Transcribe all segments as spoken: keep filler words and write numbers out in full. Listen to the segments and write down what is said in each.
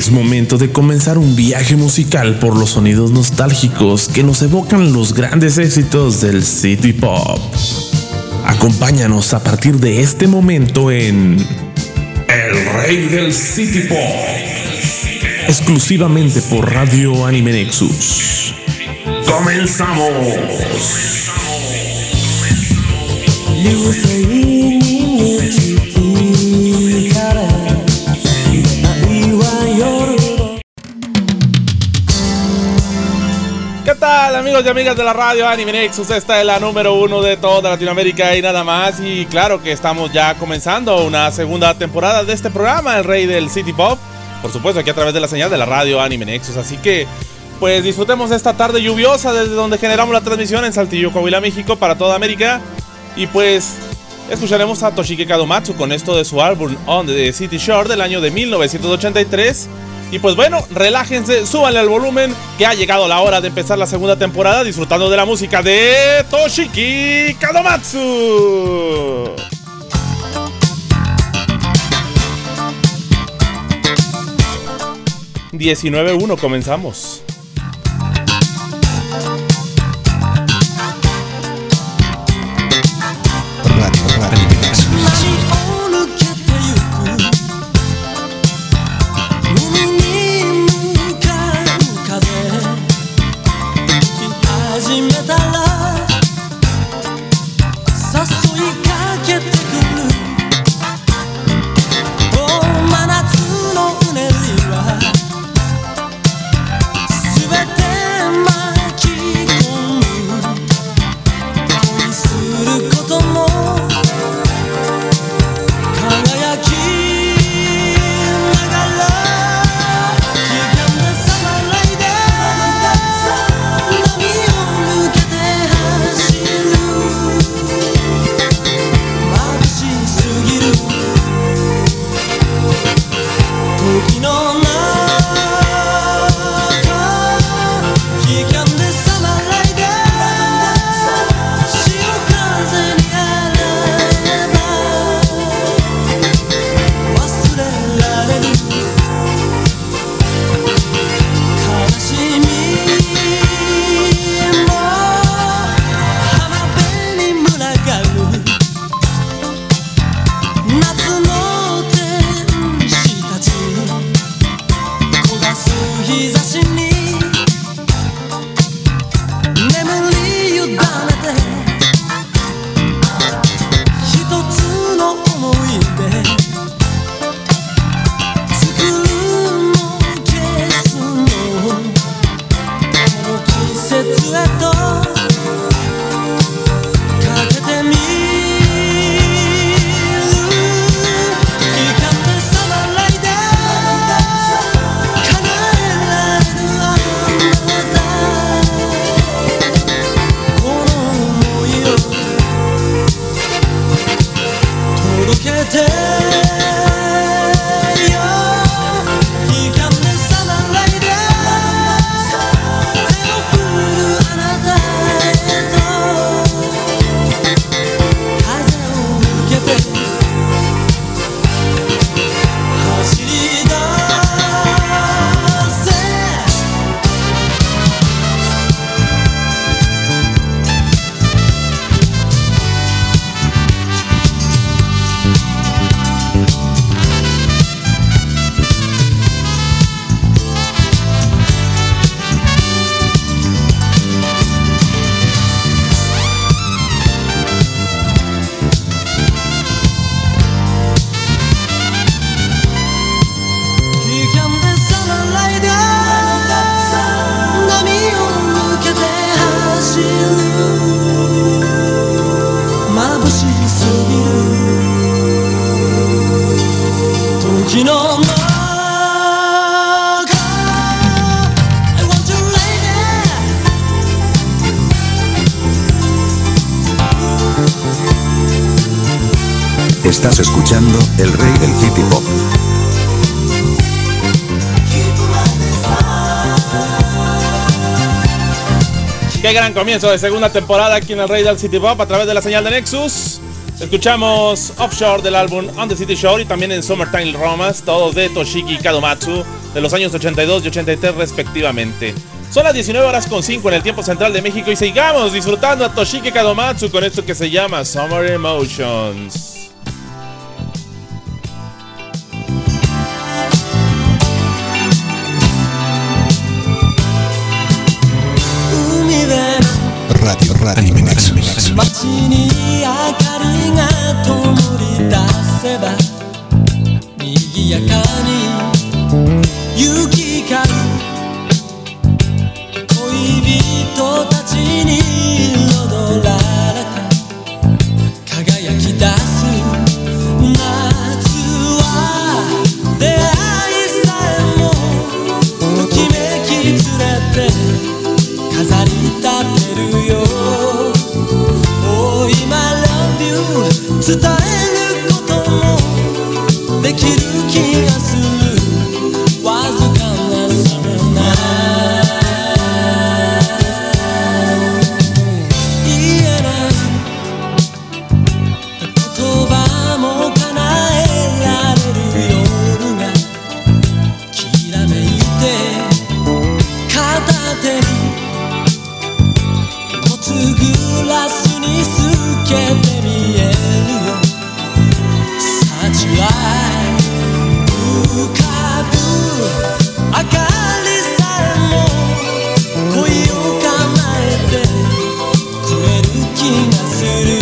Es momento de comenzar un viaje musical por los sonidos nostálgicos que nos evocan los grandes éxitos del City Pop. Acompáñanos a partir de este momento en El Rey del City Pop, exclusivamente por Radio Anime Nexus. ¡Comenzamos! ¿Qué tal, amigos y amigas de la Radio Anime Nexus? Esta es la número uno de toda Latinoamérica y nada más. Y claro que estamos ya comenzando una segunda temporada de este programa, El Rey del City Pop. Por supuesto, aquí a través de la señal de la Radio Anime Nexus. Así que, pues, disfrutemos esta tarde lluviosa desde donde generamos la transmisión en Saltillo, Coahuila, México, para toda América. Y pues, escucharemos a Toshiki Kadomatsu con esto de su álbum On the City Shore del año de mil novecientos ochenta y tres. Y pues bueno, relájense, súbanle al volumen, que ha llegado la hora de empezar la segunda temporada disfrutando de la música de Toshiki Kadomatsu. diecinueve uno, comenzamos. Estás escuchando El Rey del City Pop. Qué gran comienzo de segunda temporada aquí en El Rey del City Pop a través de la señal de Nexus. Escuchamos Offshore del álbum On the City Shore y también en Summertime Romance, todos de Toshiki Kadomatsu, de los años ochenta y dos y ochenta y tres respectivamente. Son las diecinueve horas con cinco en el tiempo central de México y sigamos disfrutando a Toshiki Kadomatsu con esto que se llama Summer Emotions. Radio, Radio Anime Nexus. 街に明かりが灯り出せば賑やかに行き交う恋人たちに彩られた輝き出す夏は出会いさえもときめき連れて飾り立てるよ Oh, my love you 伝えることもできる気がするわずかな Summer night 言えない言葉も叶えられる夜がきらめいて片手に グラスに透けて見えるよ Sunlight 浮かぶ明かりさえも恋を叶えてくれる気がする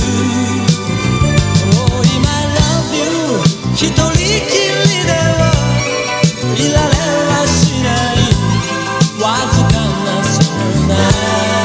Oh, my love you 一人きりではいられはしないわずかな Summer night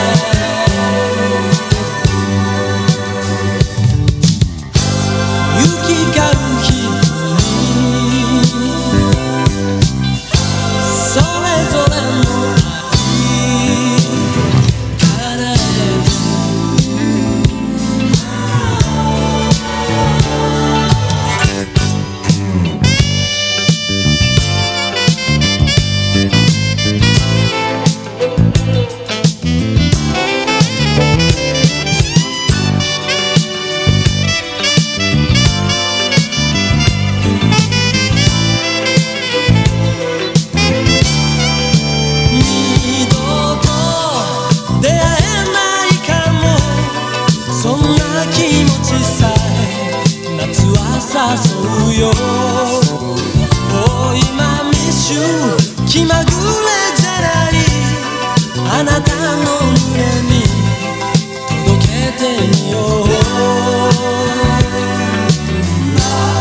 誘うよ Oh, 今ミッシュ気まぐれじゃないあなたの胸に届けてみよう夏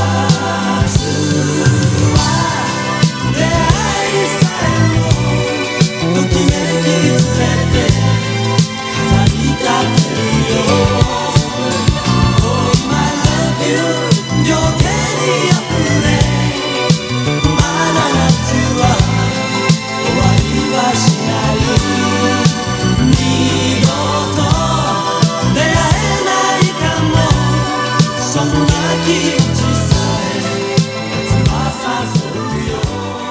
は出会いさえもときめき連れて飾り立てるよ Oh, my love you 両手にあふれまだ夏は終わりはしない二度と出会えないかもそんな気持ちさえ夏は誘うよ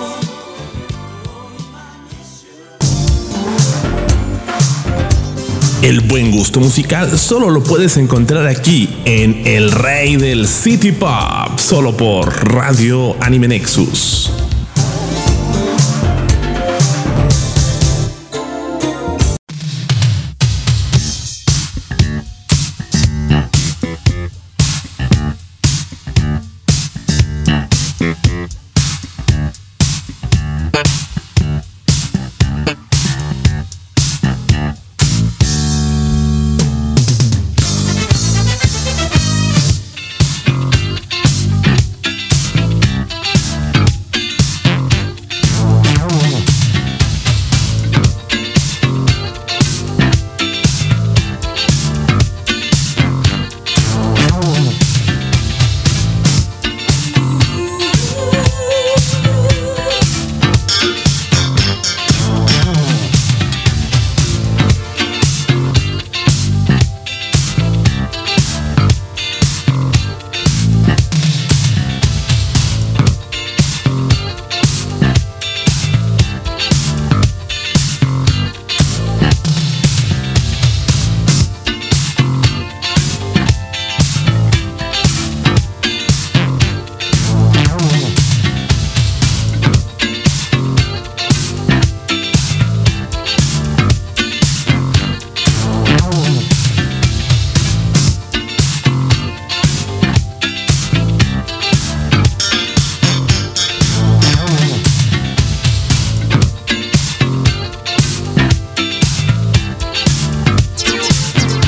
El buen gusto musical solo lo puedes encontrar aquí en El Rey del City Pop, solo por Radio Anime Nexus.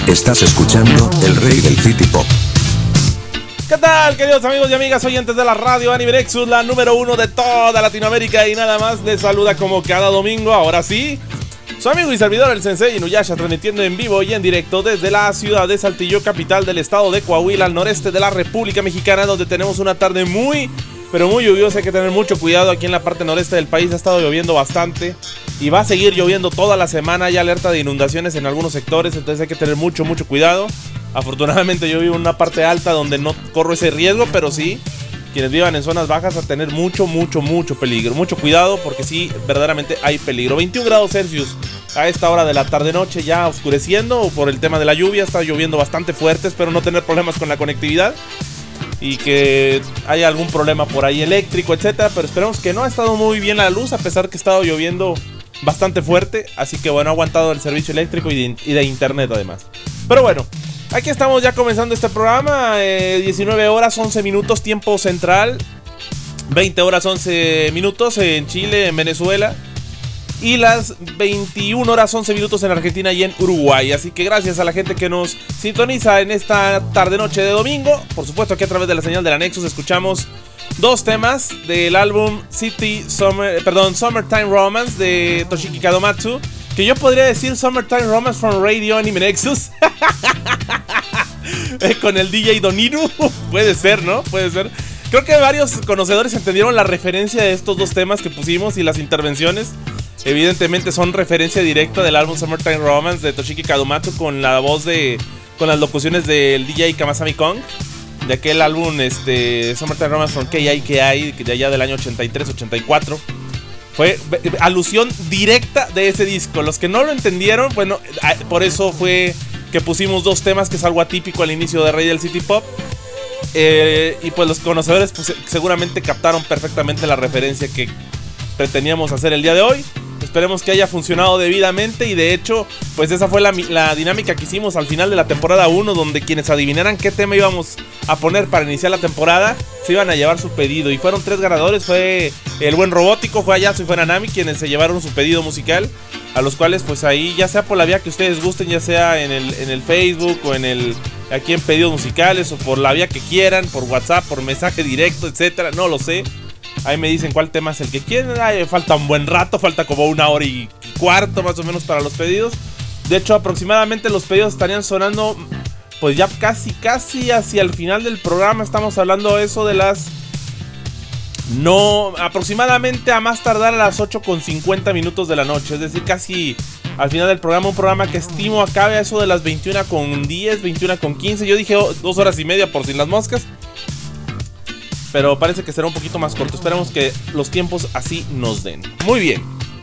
Estás escuchando el rey del City Pop. ¿Qué tal, queridos amigos y amigas oyentes de la radio Anime Nexus, la número uno de toda Latinoamérica y nada más? Les saluda como cada domingo, ahora sí, su amigo y servidor el Sensei Inuyasha, transmitiendo en vivo y en directo desde la ciudad de Saltillo, capital del estado de Coahuila, al noreste de la República Mexicana, donde tenemos una tarde muy, pero muy lluviosa. Hay que tener mucho cuidado. Aquí en la parte noreste del país ha estado lloviendo bastante y va a seguir lloviendo toda la semana. Hay alerta de inundaciones en algunos sectores, entonces hay que tener mucho, mucho cuidado. Afortunadamente yo vivo en una parte alta donde no corro ese riesgo, pero sí, quienes vivan en zonas bajas a tener mucho, mucho, mucho peligro. Mucho cuidado porque sí, verdaderamente hay peligro. veintiún grados Celsius a esta hora de la tarde-noche, ya oscureciendo por el tema de la lluvia. Está lloviendo bastante fuerte, espero no tener problemas con la conectividad y que haya algún problema por ahí eléctrico, etcétera. Pero esperemos que no. Ha estado muy bien la luz a pesar que ha estado lloviendo bastante fuerte. Así que bueno, ha aguantado el servicio eléctrico y de, y de internet además. Pero bueno, aquí estamos ya comenzando este programa. eh, diecinueve horas once minutos tiempo central, veinte horas once minutos en Chile, en Venezuela, y las veintiuna horas once minutos en Argentina y en Uruguay. Así que gracias a la gente que nos sintoniza en esta tarde noche de domingo. Por supuesto, aquí a través de la señal de la Nexus escuchamos dos temas del álbum City Summer, perdón, Summertime Romance de Toshiki Kadomatsu, que yo podría decir Summertime Romance from Radio Anime Nexus. Con el D J Doniru. Puede ser, ¿no? Puede ser. Creo que varios conocedores entendieron la referencia de estos dos temas que pusimos y las intervenciones. Evidentemente son referencia directa del álbum Summertime Romance de Toshiki Kadomatsu, con la voz de, con las locuciones del D J Kamasami Kong, de aquel álbum este, Summertime Romance from K I K I, de allá del año ochenta y tres ochenta y cuatro. Fue alusión directa de ese disco. Los que no lo entendieron, bueno, por eso fue que pusimos dos temas, que es algo atípico al inicio de Rey del City Pop. Eh, y pues los conocedores pues, seguramente captaron perfectamente la referencia que pretendíamos hacer el día de hoy. Esperemos que haya funcionado debidamente. Y de hecho, pues esa fue la, la dinámica que hicimos al final de la temporada uno, donde quienes adivinaran qué tema íbamos a poner para iniciar la temporada se iban a llevar su pedido. Y fueron tres ganadores. Fue el buen Robótico, fue Ayasu y fue Nanami quienes se llevaron su pedido musical, a los cuales pues ahí, ya sea por la vía que ustedes gusten, ya sea en el, en el Facebook o en el aquí en pedidos musicales, o por la vía que quieran, por WhatsApp, por mensaje directo, etcétera, no lo sé. Ahí me dicen cuál tema es el que quieren. Ay, falta un buen rato, falta como una hora y cuarto más o menos para los pedidos. De hecho, aproximadamente los pedidos estarían sonando pues ya casi, casi hacia el final del programa. Estamos hablando eso de las... No, aproximadamente a más tardar a las ocho con cincuenta minutos de la noche. Es decir, casi al final del programa. Un programa que estimo acabe a eso de las veintiuna con diez, veintiuna con quince. Yo dije oh, dos horas y media por sin las moscas, pero parece que será un poquito más corto. Esperemos que los tiempos así nos den. Muy bien.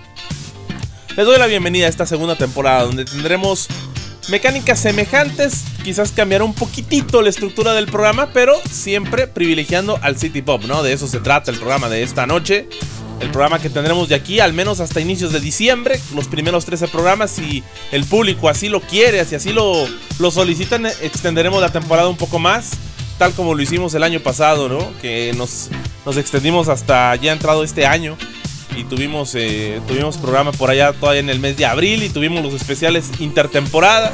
Les doy la bienvenida a esta segunda temporada, donde tendremos mecánicas semejantes. Quizás cambiará un poquitito la estructura del programa, pero siempre privilegiando al City Pop, ¿no? De eso se trata el programa de esta noche. El programa que tendremos de aquí al menos hasta inicios de diciembre. Los primeros trece programas, si el público así lo quiere, si así lo, lo solicitan, extenderemos la temporada un poco más, tal como lo hicimos el año pasado, ¿no? Que nos, nos extendimos hasta ya entrado este año. Y tuvimos, eh, tuvimos programa por allá todavía en el mes de abril. Y tuvimos los especiales intertemporada.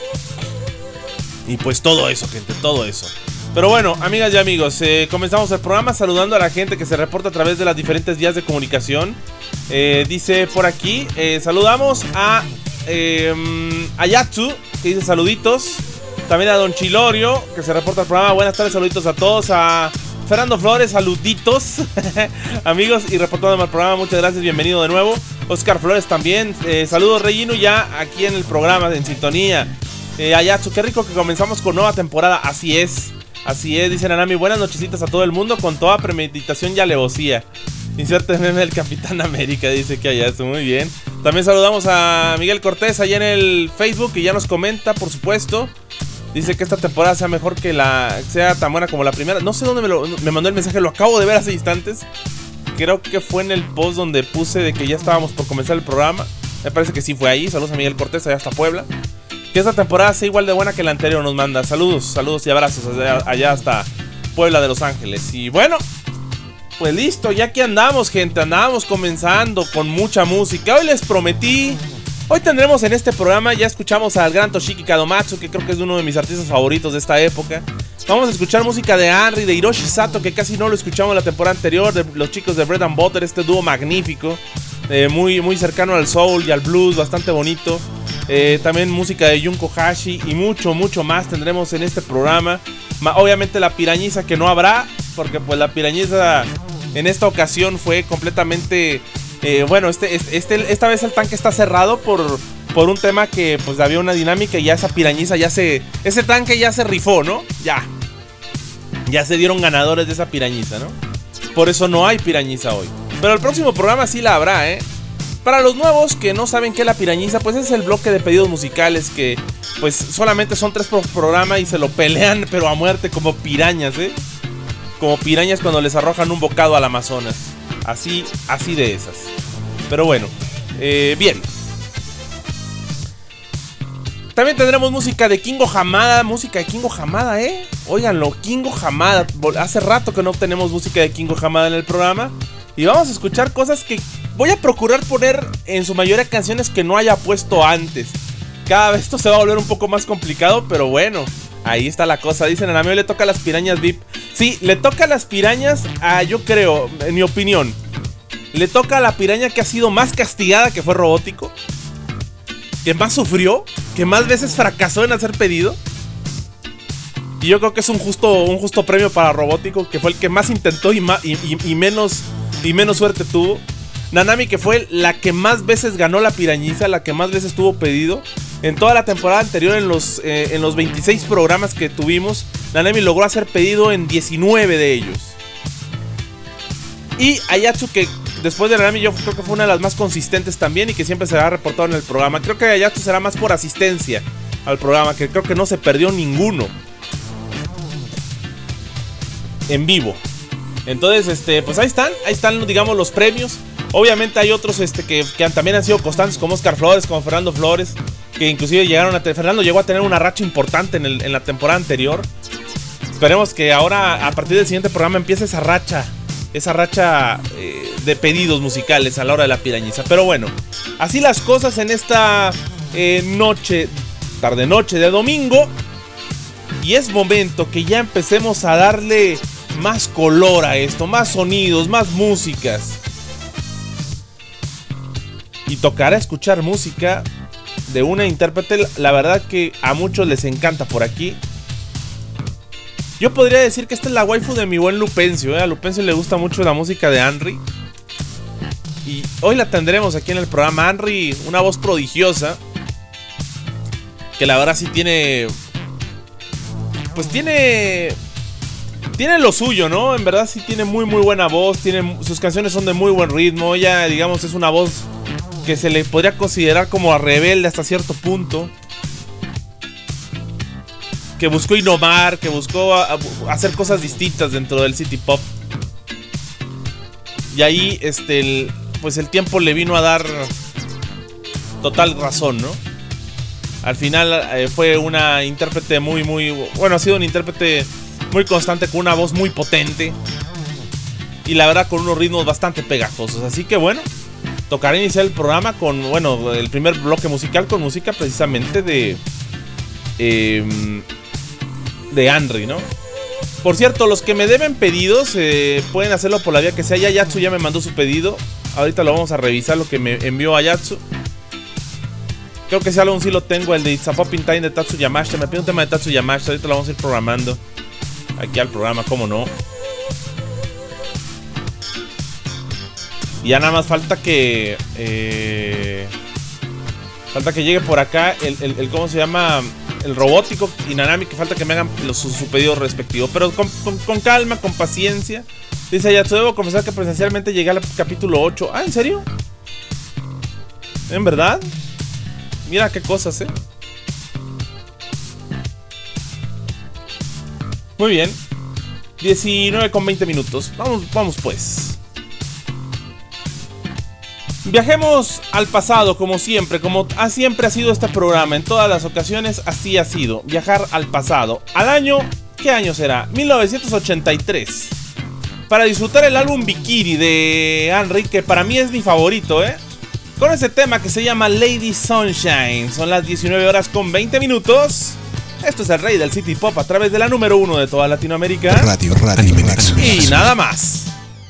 Y pues todo eso, gente, todo eso. Pero bueno, amigas y amigos, eh, comenzamos el programa saludando a la gente que se reporta a través de las diferentes vías de comunicación. eh, Dice por aquí, eh, saludamos a eh, Ayatsu, que dice saluditos. También a Don Chilorio, que se reporta al programa. Buenas tardes, saluditos a todos. A Fernando Flores, saluditos. Amigos, y reportándome al programa, muchas gracias, bienvenido de nuevo. Oscar Flores también, eh, saludos Regino, ya aquí en el programa, en sintonía. eh, Ayatsu, qué rico que comenzamos con nueva temporada. Así es, así es, dice Nanami. Buenas nochecitas a todo el mundo, con toda premeditación y alevosía. Inserte meme del Capitán América, dice que Ayatsu, muy bien. También saludamos a Miguel Cortés allá en el Facebook, y ya nos comenta, por supuesto. Dice que esta temporada sea mejor que la... sea tan buena como la primera. No sé dónde me, lo, me mandó el mensaje, lo acabo de ver hace instantes. Creo que fue en el post donde puse de que ya estábamos por comenzar el programa. Me parece que sí fue ahí. Saludos a Miguel Cortés, allá hasta Puebla. Que esta temporada sea igual de buena que la anterior, nos manda. Saludos, saludos y abrazos allá, allá hasta Puebla de Los Ángeles. Y bueno, pues listo, ya que andamos, gente. Andamos comenzando con mucha música. Hoy les prometí Hoy tendremos en este programa, ya escuchamos al gran Toshiki Kadomatsu, que creo que es uno de mis artistas favoritos de esta época. Vamos a escuchar música de Henry, de Hiroshi Sato, que casi no lo escuchamos la temporada anterior, de los chicos de Bread and Butter, este dúo magnífico, eh, muy, muy cercano al soul y al blues, bastante bonito. Eh, también música de Junko Hashi y mucho, mucho más tendremos en este programa. Obviamente la pirañiza que no habrá, porque pues la pirañiza en esta ocasión fue completamente... Eh, bueno, este, este, esta vez el tanque está cerrado por, por un tema que pues había una dinámica y ya esa pirañiza ya se... Ese tanque ya se rifó, ¿no? Ya. Ya se dieron ganadores de esa pirañiza, ¿no? Por eso no hay pirañiza hoy. Pero el próximo programa sí la habrá, ¿eh? Para los nuevos que no saben qué es la pirañiza, pues es el bloque de pedidos musicales que pues solamente son tres por programa y se lo pelean pero a muerte como pirañas, ¿eh? Como pirañas cuando les arrojan un bocado al Amazonas. Así, así de esas. Pero bueno, eh, bien. También tendremos música de Kingo Hamada. Música de Kingo Hamada, ¿eh? Óiganlo, Kingo Hamada. Hace rato que no tenemos música de Kingo Hamada en el programa. Y vamos a escuchar cosas que voy a procurar poner en su mayoría canciones que no haya puesto antes. Cada vez esto se va a volver un poco más complicado, pero bueno, ahí está la cosa. Dicen, a mí le toca a las pirañas V I P. Sí, le toca a las pirañas, a, yo creo, en mi opinión, le toca a la piraña que ha sido más castigada, que fue Robótico, que más sufrió, que más veces fracasó en hacer pedido. Y yo creo que es un justo, un justo premio para Robótico, que fue el que más intentó y, ma, y, y, y, menos, y menos suerte tuvo. Nanami, que fue la que más veces ganó la pirañiza, la que más veces tuvo pedido. En toda la temporada anterior, en los, eh, en los veintiséis programas que tuvimos, Nanami logró hacer pedido en diecinueve de ellos. Y Ayatsu, que después de Nanami yo creo que fue una de las más consistentes también y que siempre se ha reportado en el programa. Creo que Ayatsu será más por asistencia al programa, que creo que no se perdió ninguno en vivo. Entonces, este, pues ahí están, ahí están, digamos, los premios. Obviamente hay otros este, que, que también han sido constantes, como Oscar Flores, como Fernando Flores, que inclusive llegaron a... Fernando llegó a tener una racha importante en, el, en la temporada anterior. Esperemos que ahora, a partir del siguiente programa, empiece esa racha, esa racha eh, de pedidos musicales a la hora de la pirañiza. Pero bueno, así las cosas en esta eh, noche, tarde-noche de domingo. Y es momento que ya empecemos a darle más color a esto, más sonidos, más músicas. Y tocará escuchar música de una intérprete, la verdad que a muchos les encanta por aquí. Yo podría decir que esta es la waifu de mi buen Lupencio, ¿eh? A Lupencio le gusta mucho la música de Henry. Y hoy la tendremos aquí en el programa. Henry, una voz prodigiosa, que la verdad sí tiene... Pues tiene... Tiene lo suyo, ¿no? En verdad sí tiene muy muy buena voz. Tiene, sus canciones son de muy buen ritmo. Ella, digamos, es una voz que se le podría considerar como rebelde hasta cierto punto. Que buscó innovar, que buscó a, a hacer cosas distintas dentro del city pop. Y ahí, este, el, pues el tiempo le vino a dar total razón, ¿no? Al final eh, fue una intérprete muy, muy... Bueno, ha sido un intérprete muy constante, con una voz muy potente. Y la verdad con unos ritmos bastante pegajosos. Así que bueno, tocará iniciar el programa con, bueno, el primer bloque musical con música precisamente de... Eh, de Henry, ¿no? Por cierto, los que me deben pedidos eh, pueden hacerlo por la vía que sea. Ya Ayatsu ya me mandó su pedido. Ahorita lo vamos a revisar, lo que me envió Ayatsu. Creo que ese álbum sí lo tengo, el de It's a Poppin' Time de Tatsu Yamashita. Me pide un tema de Tatsu Yamashita, ahorita lo vamos a ir programando aquí al programa, cómo no. Y ya nada más falta que eh, falta que llegue por acá el, el, el ¿cómo se llama? El Robótico y Nanami, que falta que me hagan los, su, su pedido respectivo. Pero con, con, con calma, con paciencia. Dice Ayatsu, debo confesar que presencialmente llegué al capítulo ocho. Ah, ¿en serio? ¿En verdad? Mira qué cosas, eh. Muy bien. diecinueve con veinte minutos. Vamos, vamos pues. Viajemos al pasado, como siempre, como ha, siempre ha sido este programa. En todas las ocasiones así ha sido. Viajar al pasado. Al año, ¿qué año será? mil novecientos ochenta y tres. Para disfrutar el álbum Bikini de Henry, que para mí es mi favorito, ¿eh? con ese tema que se llama Lady Sunshine. Son las diecinueve horas con veinte minutos. Esto es el rey del City Pop a través de la número uno de toda Latinoamérica. Radio, radio, Anime Nexus. Y nada más.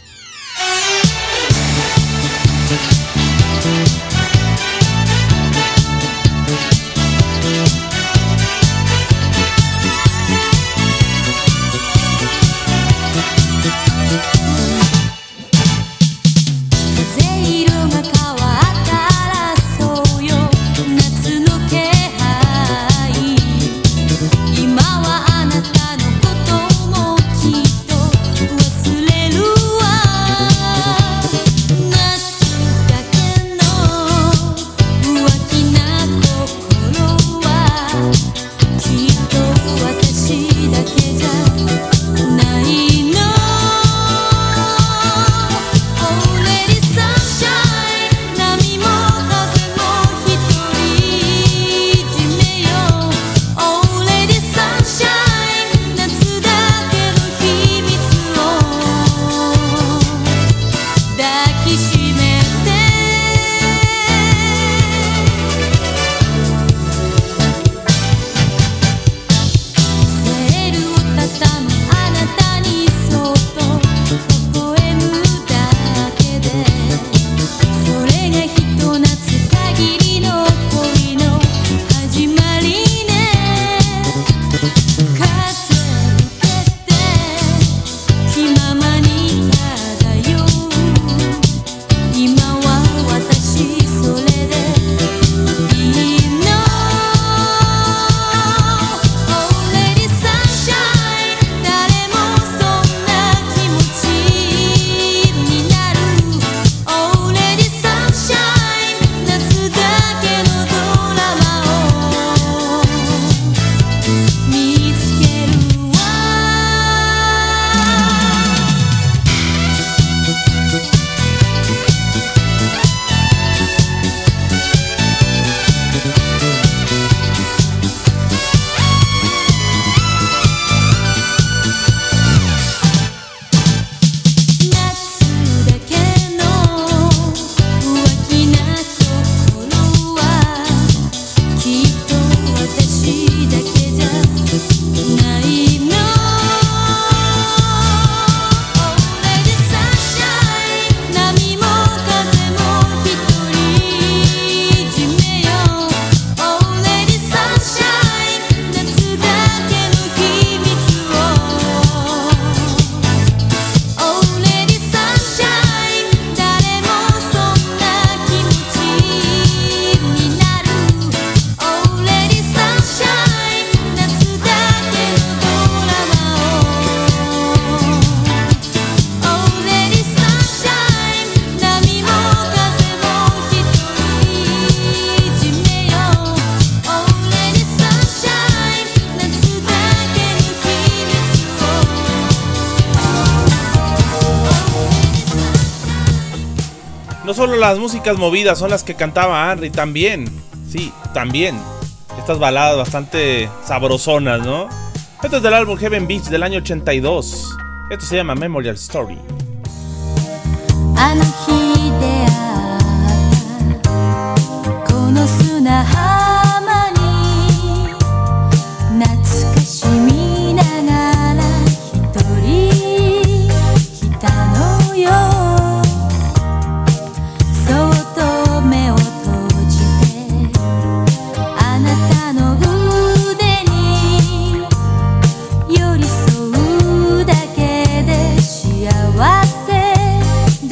No solo las músicas movidas son las que cantaba Henry, también, sí, también estas baladas bastante sabrosonas, ¿no? Esto es del álbum Heaven Beach del año ochenta y dos. Esto se llama Memorial Story.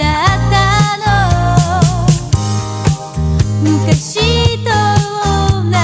She don't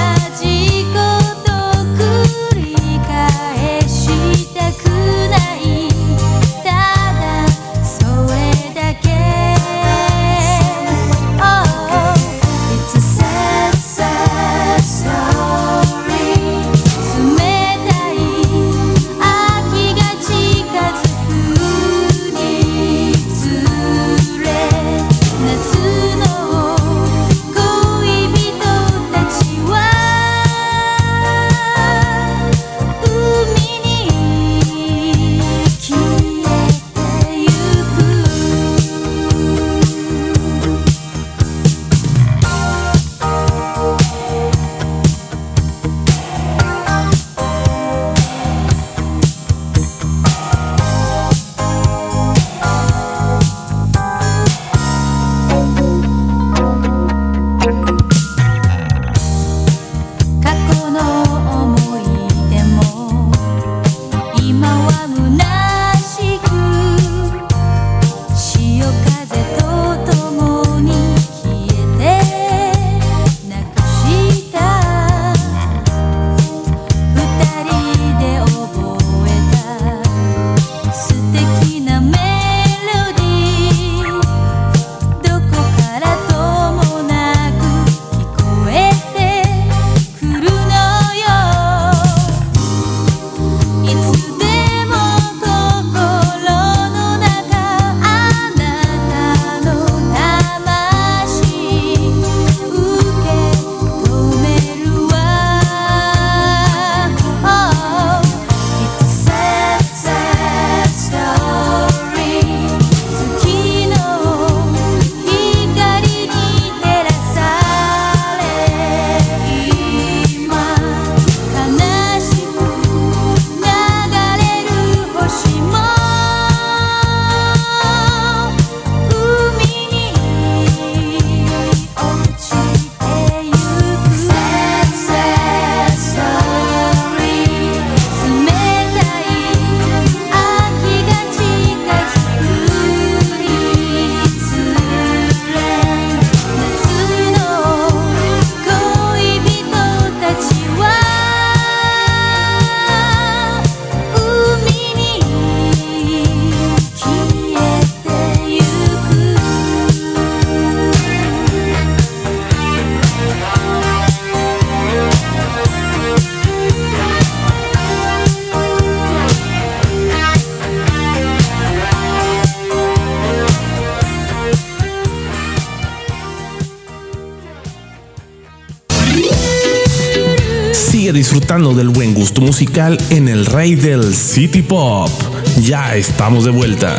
Sigue disfrutando del buen gusto musical en el rey del City Pop. Ya estamos de vuelta.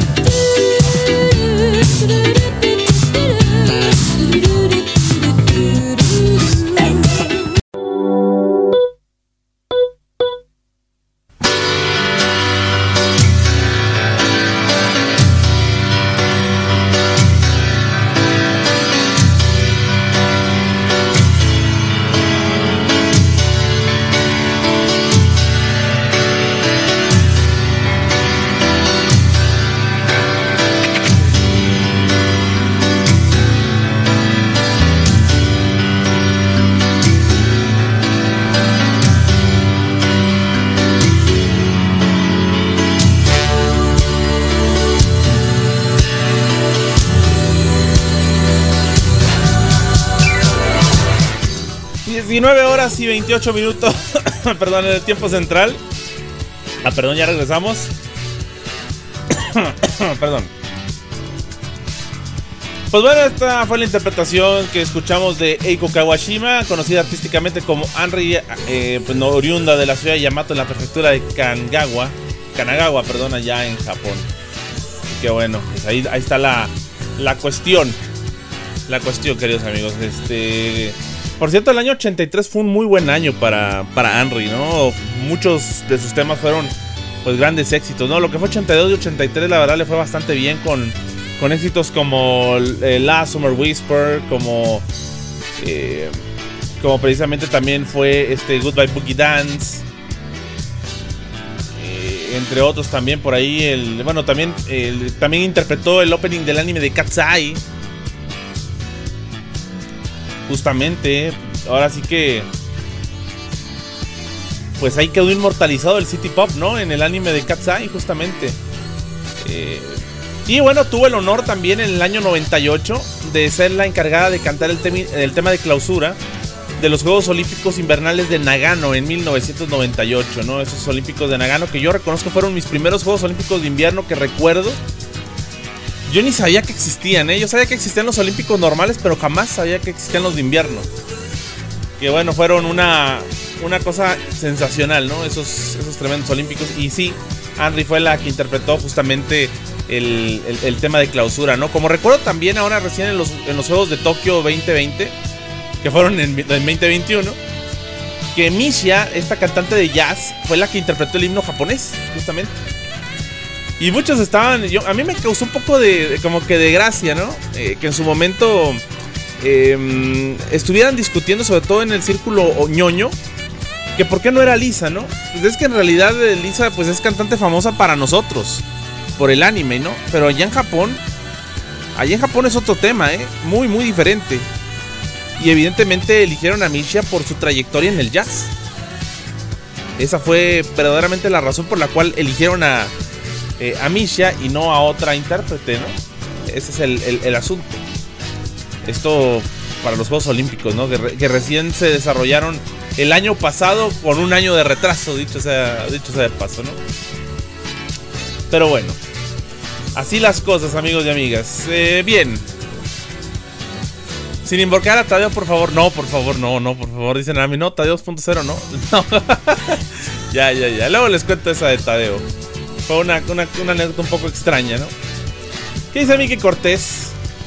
diecinueve horas y veintiocho minutos. Perdón, en el tiempo central. Ah, perdón, ya regresamos. Perdón. Pues bueno, esta fue la interpretación que escuchamos de Eiko Kawashima, conocida artísticamente como Anri, eh, pues no, oriunda de la ciudad de Yamato en la prefectura de Kanagawa, Kanagawa, perdón, allá en Japón. Así que bueno, pues ahí, ahí está la, la cuestión. La cuestión, queridos amigos. Este... Por cierto, el año ochenta y tres fue un muy buen año para, para Anri, ¿no? Muchos de sus temas fueron, pues, grandes éxitos, ¿no? Lo que fue ochenta y dos y ochenta y tres, la verdad, le fue bastante bien con, con éxitos como eh, Last Summer Whisper, como, eh, como precisamente también fue este Goodbye Boogie Dance, eh, entre otros también por ahí. El, bueno, también, el, también interpretó el opening del anime de Cat's Eye. Justamente, ahora sí que pues ahí quedó inmortalizado el City Pop, ¿no? En el anime de Cat's Eye, justamente. Eh, y bueno, tuvo el honor también en el año noventa y ocho de ser la encargada de cantar el, temi, el tema de clausura de los Juegos Olímpicos Invernales de Nagano en mil novecientos noventa y ocho, ¿no? Esos Olímpicos de Nagano que yo reconozco fueron mis primeros Juegos Olímpicos de invierno que recuerdo. Yo ni sabía que existían, ¿eh? Yo sabía que existían los olímpicos normales, pero jamás sabía que existían los de invierno. Que bueno, fueron una, una cosa sensacional, ¿no? Esos, esos tremendos olímpicos. Y sí, Anri fue la que interpretó justamente el, el, el tema de clausura, ¿no? Como recuerdo también ahora recién en los, en los Juegos de Tokio veinte veinte, que fueron en, en veinte veintiuno, que Misha, esta cantante de jazz, fue la que interpretó el himno japonés, justamente. Y muchos estaban, yo, a mí me causó un poco de, de como que de gracia, ¿no? Eh, que en su momento eh, estuvieran discutiendo, sobre todo en el círculo ñoño, que por qué no era Lisa, ¿no? Pues es que en realidad Lisa pues es cantante famosa para nosotros, por el anime, ¿no? Pero allá en Japón, allá en Japón es otro tema, ¿eh? Muy, muy diferente. Y evidentemente eligieron a Misha por su trayectoria en el jazz. Esa fue verdaderamente la razón por la cual eligieron a, eh, a Misha y no a otra intérprete, ¿no? Ese es el, el, el asunto. Esto para los Juegos Olímpicos, ¿no? Que, re, que recién se desarrollaron el año pasado con un año de retraso, dicho sea, dicho sea de paso, ¿no? Pero bueno, así las cosas, amigos y amigas. Eh, bien. Sin invocar a Tadeo, por favor. No, por favor, no, no, por favor. Dicen a mí, no, Tadeo dos punto cero, no. No. Ya, ya, ya. Luego les cuento esa de Tadeo. Fue una, una, una anécdota un poco extraña, ¿no? ¿Qué dice Miki Cortés?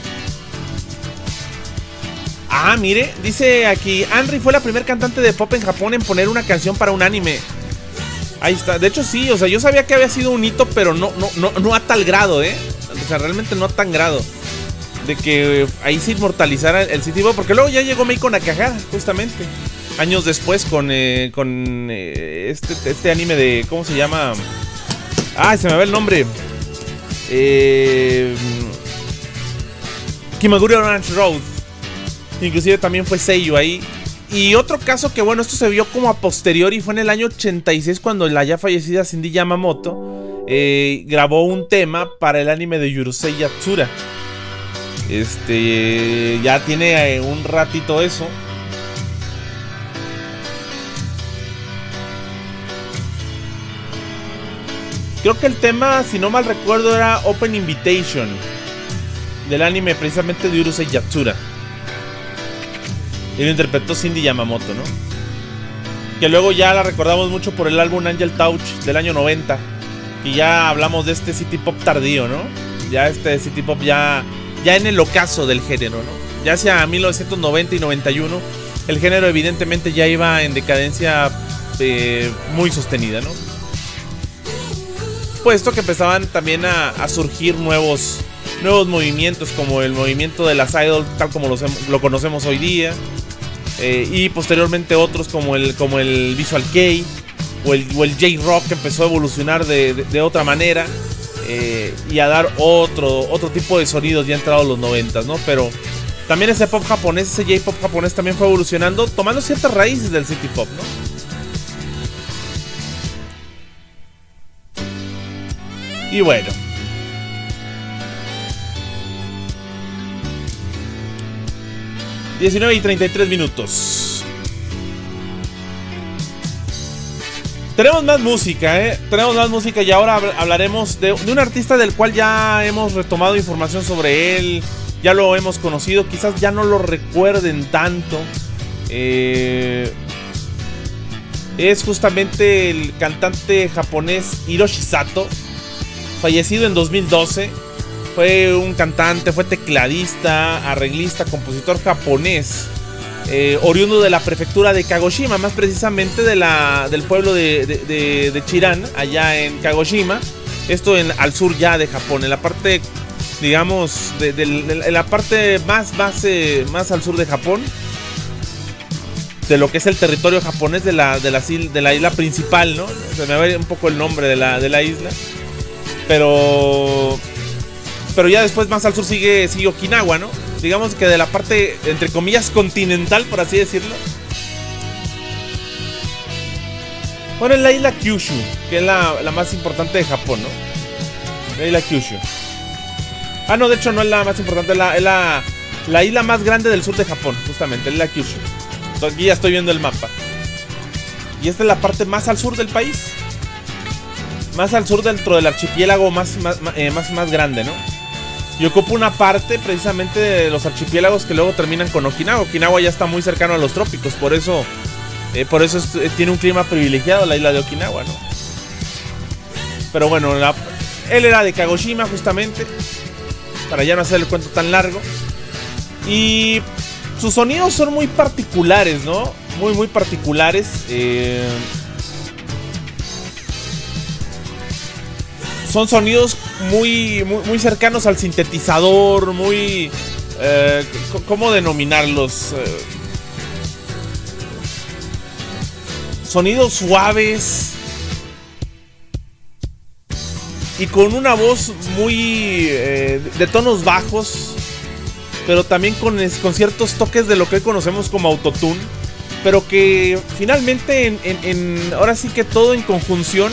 Ah, mire, dice aquí, Anri fue la primer cantante de pop en Japón en poner una canción para un anime. Ahí está, de hecho sí, o sea, yo sabía que había sido un hito, pero no, no, no, no a tal grado, ¿eh? O sea, realmente no a tan grado de que ahí se inmortalizara el City Pop, porque luego ya llegó Meiko Nakahara, justamente, años después con, eh, con eh, este, este anime de, ¿cómo se llama? Ah, se me va el nombre. Eh, Kimagure Orange Road. Inclusive también fue seiyuu ahí. Y otro caso que, bueno, esto se vio como a posteriori, fue en el año ochenta y seis cuando la ya fallecida Cindy Yamamoto eh, grabó un tema para el anime de Yurusei Yatsura. Este, ya tiene eh, un ratito eso. Creo que el tema, si no mal recuerdo, era Open Invitation del anime precisamente de Yurusei Yatsura. Y lo interpretó Cindy Yamamoto, ¿no? Que luego ya la recordamos mucho por el álbum Angel Touch del año noventa. Y ya hablamos de este City Pop tardío, ¿no? Ya este City Pop ya, ya en el ocaso del género, ¿no? Ya hacia mil novecientos noventa y noventa y uno, el género evidentemente ya iba en decadencia eh, muy sostenida, ¿no? Puesto que empezaban también a, a surgir nuevos, nuevos movimientos, como el movimiento de las idol, tal como lo, lo conocemos hoy día. Eh, y posteriormente otros como el, como el Visual Kei o el, o el J-Rock, que empezó a evolucionar de, de, de otra manera eh, y a dar otro, otro tipo de sonidos ya entrados los noventas, ¿no? Pero también ese pop japonés, ese J-Pop japonés también fue evolucionando, tomando ciertas raíces del City Pop, ¿no? Y bueno, diecinueve y treinta y tres minutos. Tenemos más música, ¿eh? Tenemos más música y ahora hablaremos de, de un artista del cual ya hemos retomado información sobre él. Ya lo hemos conocido, quizás ya no lo recuerden tanto. Eh, es justamente el cantante japonés Hiroshi Sato, fallecido en dos mil doce. Fue un cantante, fue tecladista, arreglista, compositor japonés, eh, oriundo de la prefectura de Kagoshima, más precisamente de la, del pueblo de, de, de, de Chiran, allá en Kagoshima. Esto en, al sur ya de Japón, en la parte, digamos, de, de, de, en la parte más, más, eh, más al sur de Japón, de lo que es el territorio japonés de la, de la, de la isla principal, ¿no? Se me va un poco el nombre de la, de la isla, pero... Pero ya después más al sur sigue, sigue Okinawa, ¿no? Digamos que de la parte, entre comillas, continental, por así decirlo. Bueno, es la isla Kyushu, que es la, la más importante de Japón, ¿no? La isla Kyushu. Ah, no, de hecho no es la más importante, es la, es la, la isla más grande del sur de Japón, justamente, es la Kyushu. Entonces, aquí ya estoy viendo el mapa. Y esta es la parte más al sur del país. Más al sur dentro del archipiélago más, más, eh, más, más grande, ¿no? Y ocupa una parte precisamente de los archipiélagos que luego terminan con Okinawa. Okinawa ya está muy cercano a los trópicos, por eso, eh, por eso es, eh, tiene un clima privilegiado la isla de Okinawa, ¿no? Pero bueno, la, él era de Kagoshima justamente, para ya no hacer el cuento tan largo. Y sus sonidos son muy particulares, ¿no? Muy, muy particulares. Eh... Son sonidos muy, muy, muy cercanos al sintetizador, muy... Eh, ¿Cómo denominarlos? Eh, sonidos suaves y con una voz muy eh, de tonos bajos, pero también con, con ciertos toques de lo que hoy conocemos como autotune, pero que finalmente en, en, en, ahora sí que todo en conjunción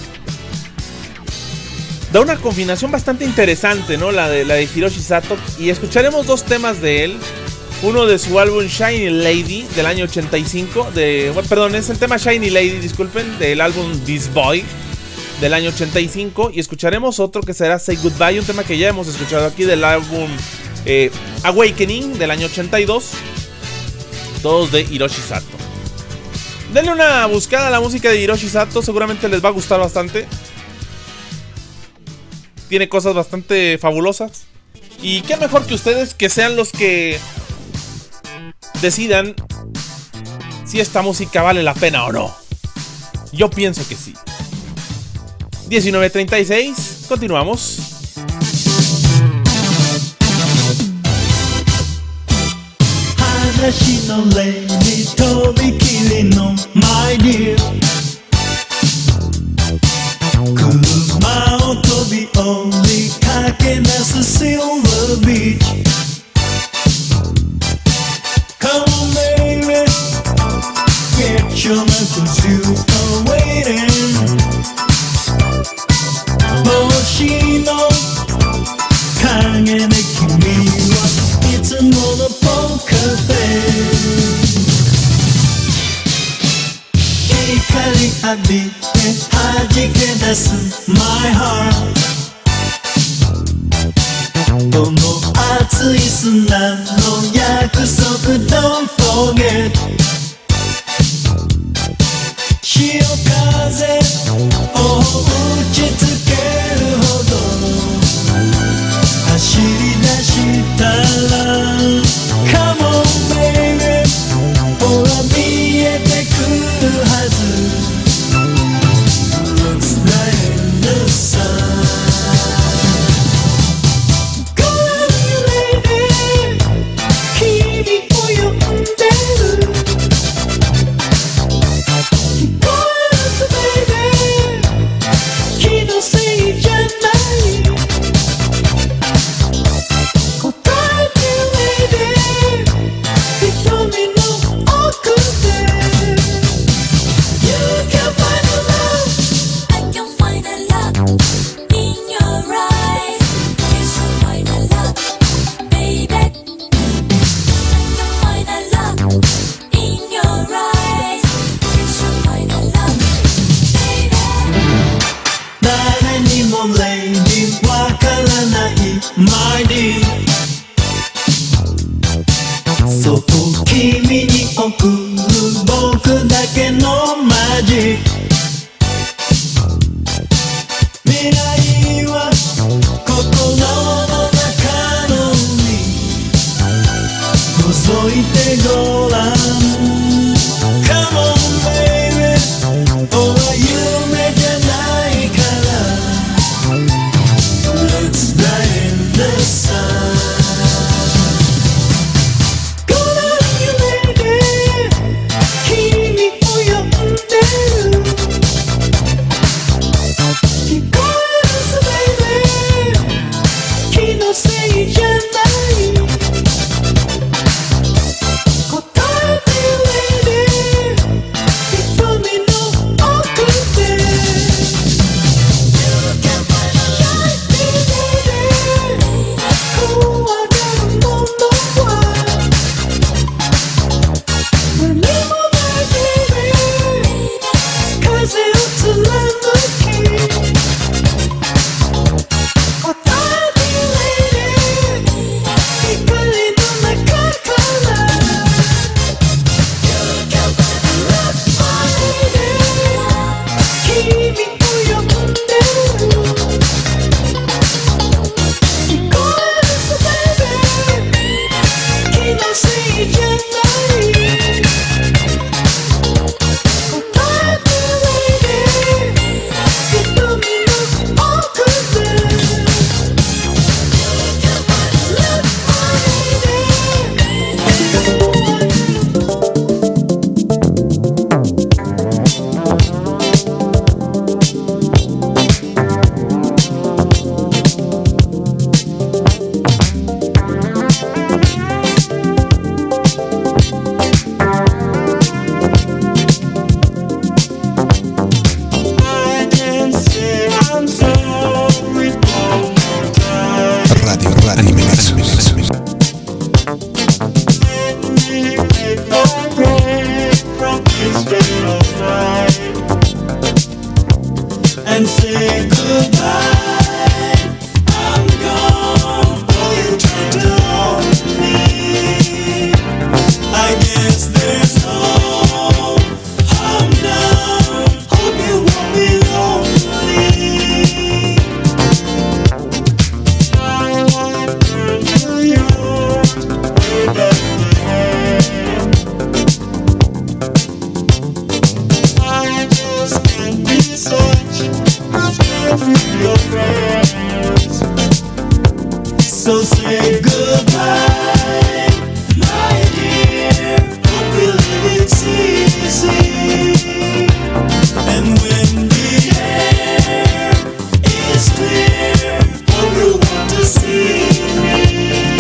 da una combinación bastante interesante, ¿no? La de, la de Hiroshi Sato. Y escucharemos dos temas de él. Uno de su álbum Shiny Lady del año ochenta y cinco. De, bueno, perdón, es el tema Shiny Lady, disculpen, del álbum This Boy del año ochenta y cinco. Y escucharemos otro que será Say Goodbye, un tema que ya hemos escuchado aquí del álbum eh, Awakening del año ochenta y dos. Todos de Hiroshi Sato. Denle una buscada a la música de Hiroshi Sato, seguramente les va a gustar bastante. Tiene cosas bastante fabulosas. Y qué mejor que ustedes que sean los que decidan si esta música vale la pena o no. Yo pienso que sí. diecinueve treinta y seis, continuamos. Silver Beach. Come on, baby, get your knuckles, you are waiting. Moshino, kage de kimi wa itsumo no poker face. Hikari abite hajike desu my heart. この熱い砂の約束 Don't forget 潮風を打ちつけるほど走り出したら Come on baby ほら見えてくるはず Looks like the sun My dear そう君に送る僕だけのマジック未来は心の中の海覗いてごらん Come on baby ほら夢じゃないから Looks like the sun ご覧よ lady 君を呼んでる and say goodbye. I'm gone. Oh, you tried to hold me. I guess there's no harm done. Hope you won't be lonely. I wanna turn to you way back then. I just can't be such with your friends. So say goodbye, my dear. Hope we live it easy. And when the air is clear, hope you want to see me.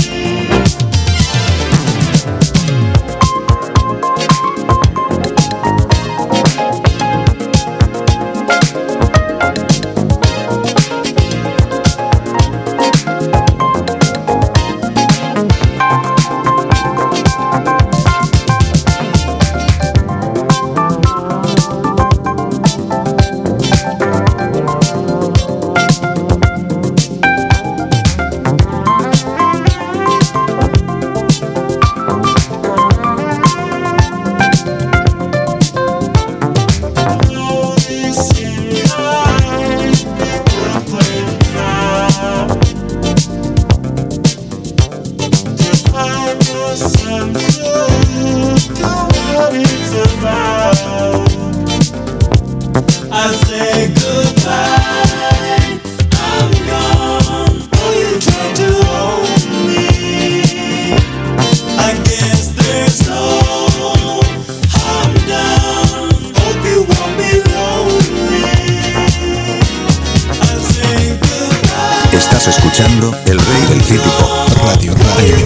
Estás escuchando El Rey del City Pop. Radio Radio.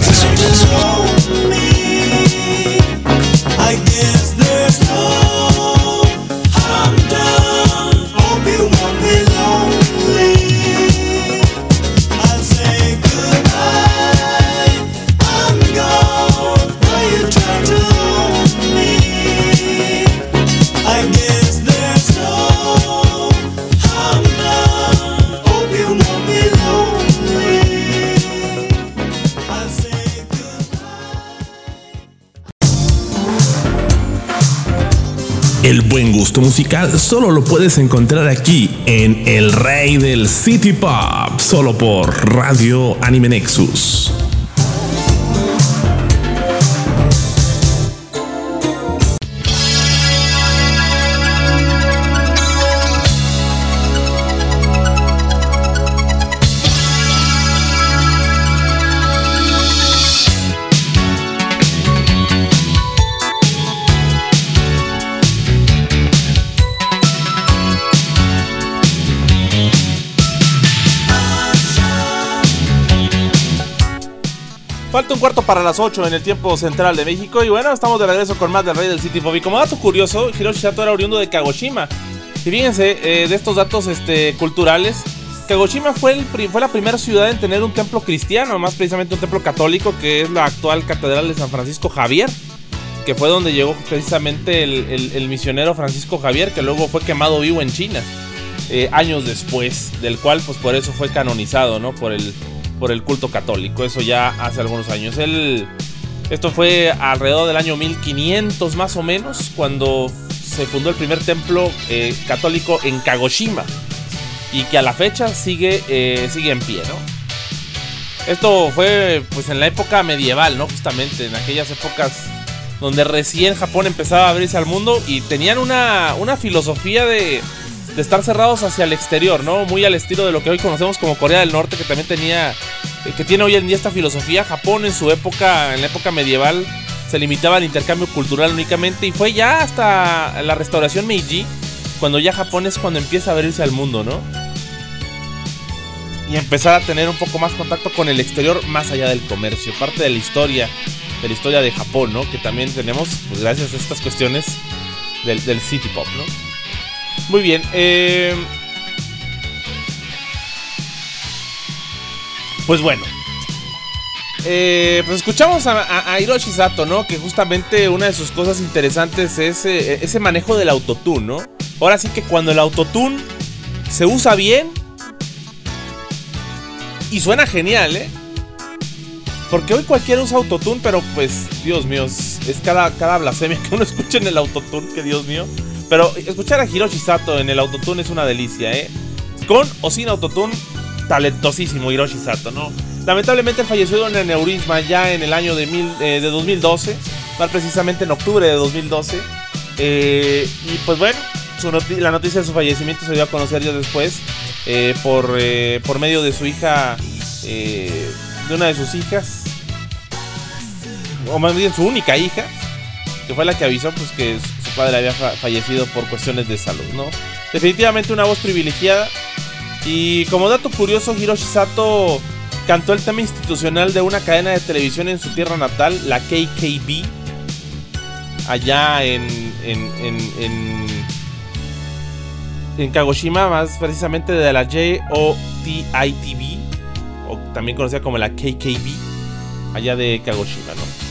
I guess there's no harm done. Hope you won't be lonely. I'll say goodbye. I'm gone. Are you trying to hold me? I guess there's no harm done. Hope you won't be lonely. I'll say goodbye. El buen gusto musical solo lo puedes encontrar aquí en El Rey del City Pop, solo por Radio Anime Nexus. Falta un cuarto para las ocho en el tiempo central de México. Y bueno, estamos de regreso con más del Rey del City Pop. Y como dato curioso, Hiroshi Sato era oriundo de Kagoshima. Y fíjense, eh, de estos datos este, culturales, Kagoshima fue, el, fue la primera ciudad en tener un templo cristiano, más precisamente un templo católico, que es la actual Catedral de San Francisco Javier, que fue donde llegó precisamente el, el, el misionero Francisco Javier, que luego fue quemado vivo en China, eh, años después, del cual pues por eso fue canonizado, ¿no? Por el... por el culto católico, eso ya hace algunos años. Él, esto fue alrededor del año mil quinientos más o menos, cuando se fundó el primer templo eh, católico en Kagoshima, y que a la fecha sigue, eh, sigue en pie, ¿no? Esto fue pues en la época medieval, ¿no? Justamente en aquellas épocas donde recién Japón empezaba a abrirse al mundo, y tenían una, una filosofía de... de estar cerrados hacia el exterior, ¿no? Muy al estilo de lo que hoy conocemos como Corea del Norte, que también tenía, que tiene hoy en día esta filosofía. Japón en su época, en la época medieval, se limitaba al intercambio cultural únicamente, y fue ya hasta la restauración Meiji cuando ya Japón es cuando empieza a abrirse al mundo, ¿no? Y empezar a tener un poco más contacto con el exterior más allá del comercio, parte de la historia, de la historia de Japón, ¿no? Que también tenemos, pues gracias a estas cuestiones del, del City Pop, ¿no? Muy bien, eh... pues bueno, eh, pues escuchamos a, a, a Hiroshi Sato, ¿no? Que justamente una de sus cosas interesantes es eh, ese manejo del autotune, ¿no? Ahora sí que cuando el autotune se usa bien y suena genial, ¿eh? Porque hoy cualquiera usa autotune, pero pues, Dios mío, es, es cada, cada blasfemia que uno escucha en el autotune, que Dios mío. Pero escuchar a Hiroshi Sato en el autotune es una delicia, ¿eh? Con o sin autotune, talentosísimo Hiroshi Sato, ¿no? Lamentablemente falleció de un aneurisma ya en el año de, mil, eh, de dos mil doce, más precisamente en octubre de dos mil doce. Eh, y pues bueno, su noti- la noticia de su fallecimiento se dio a conocer ya después eh, por, eh, por medio de su hija, eh, de una de sus hijas, o más bien su única hija, que fue la que avisó pues que su padre había fa- fallecido por cuestiones de salud, ¿no? Definitivamente una voz privilegiada. Y como dato curioso, Hiroshi Sato cantó el tema institucional de una cadena de televisión en su tierra natal, la K K B, allá en en, en, en, en Kagoshima, más precisamente de la J O T I T V, o también conocida como la K K B, allá de Kagoshima, ¿no?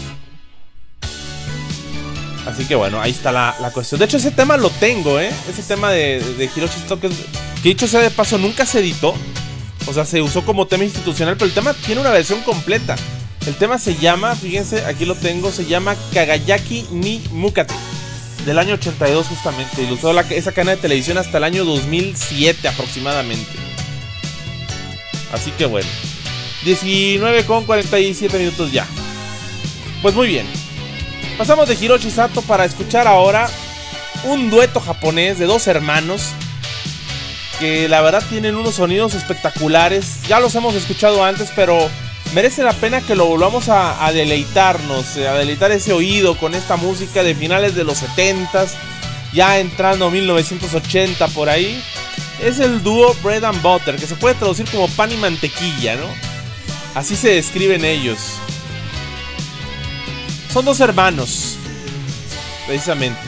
Así que bueno, ahí está la, la cuestión. De hecho, ese tema lo tengo, ¿eh? Ese tema de, de Hiroshi Sato, que, que dicho sea de paso, nunca se editó. O sea, se usó como tema institucional, pero el tema tiene una versión completa. El tema se llama, fíjense, aquí lo tengo, se llama Kagayaki ni Mukate, del año ochenta y dos justamente. Y usó la, esa cadena de televisión hasta el año dos mil siete aproximadamente. Así que bueno, diecinueve con cuarenta y siete minutos ya. Pues muy bien, pasamos de Hiroshi Sato para escuchar ahora un dueto japonés de dos hermanos que la verdad tienen unos sonidos espectaculares. Ya los hemos escuchado antes, pero merece la pena que lo volvamos a, a deleitarnos, a deleitar ese oído con esta música de finales de los setentas, ya entrando a mil novecientos ochenta por ahí. Es el dúo Bread and Butter, que se puede traducir como pan y mantequilla, ¿no? Así se describen ellos. Son dos hermanos, precisamente.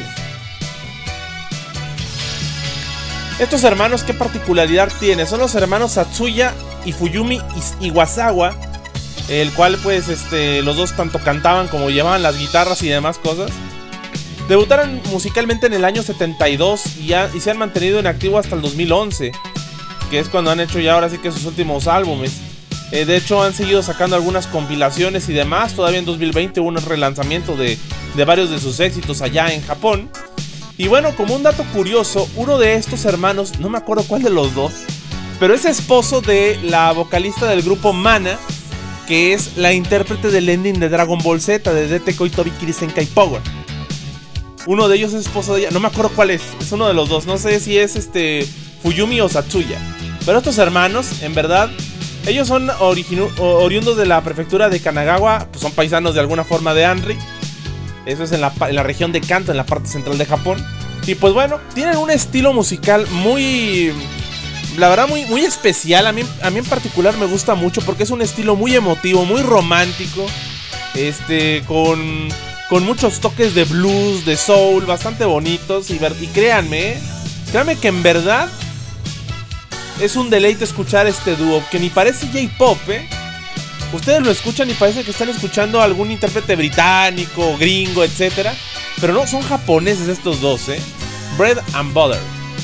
Estos hermanos, ¿qué particularidad tienen? Son los hermanos Satsuya y Fuyumi Iwasawa, el cual pues este, los dos tanto cantaban como llevaban las guitarras y demás cosas. Debutaron musicalmente en el año setenta y dos y, ya, y se han mantenido en activo hasta el dos mil once, que es cuando han hecho ya ahora sí que sus últimos álbumes. Eh, de hecho han seguido sacando algunas compilaciones y demás. Todavía en dos mil veinte hubo un relanzamiento de, de varios de sus éxitos allá en Japón. Y bueno, como un dato curioso, uno de estos hermanos, no me acuerdo cuál de los dos, pero es esposo de la vocalista del grupo Mana, que es la intérprete del ending de Dragon Ball Z, de D T Koitobi Kirisenkai Power. Uno de ellos es esposo de ella, no me acuerdo cuál es, es uno de los dos, no sé si es este Fuyumi o Satsuya. Pero estos hermanos, en verdad, ellos son originu- oriundos de la prefectura de Kanagawa, pues son paisanos de alguna forma de Anri. Eso es en la, en la región de Kanto, en la parte central de Japón. Y pues bueno, tienen un estilo musical muy, la verdad, muy, muy especial. A mí, a mí en particular me gusta mucho porque es un estilo muy emotivo, muy romántico. Este, con, con muchos toques de blues, de soul, bastante bonitos. Y, y créanme, ¿eh? créanme que en verdad es un deleite escuchar este dúo, que ni parece J-pop, ¿eh? Ustedes lo escuchan y parece que están escuchando a algún intérprete británico, gringo, etcétera. Pero no, son japoneses estos dos, ¿eh? Bread and Butter.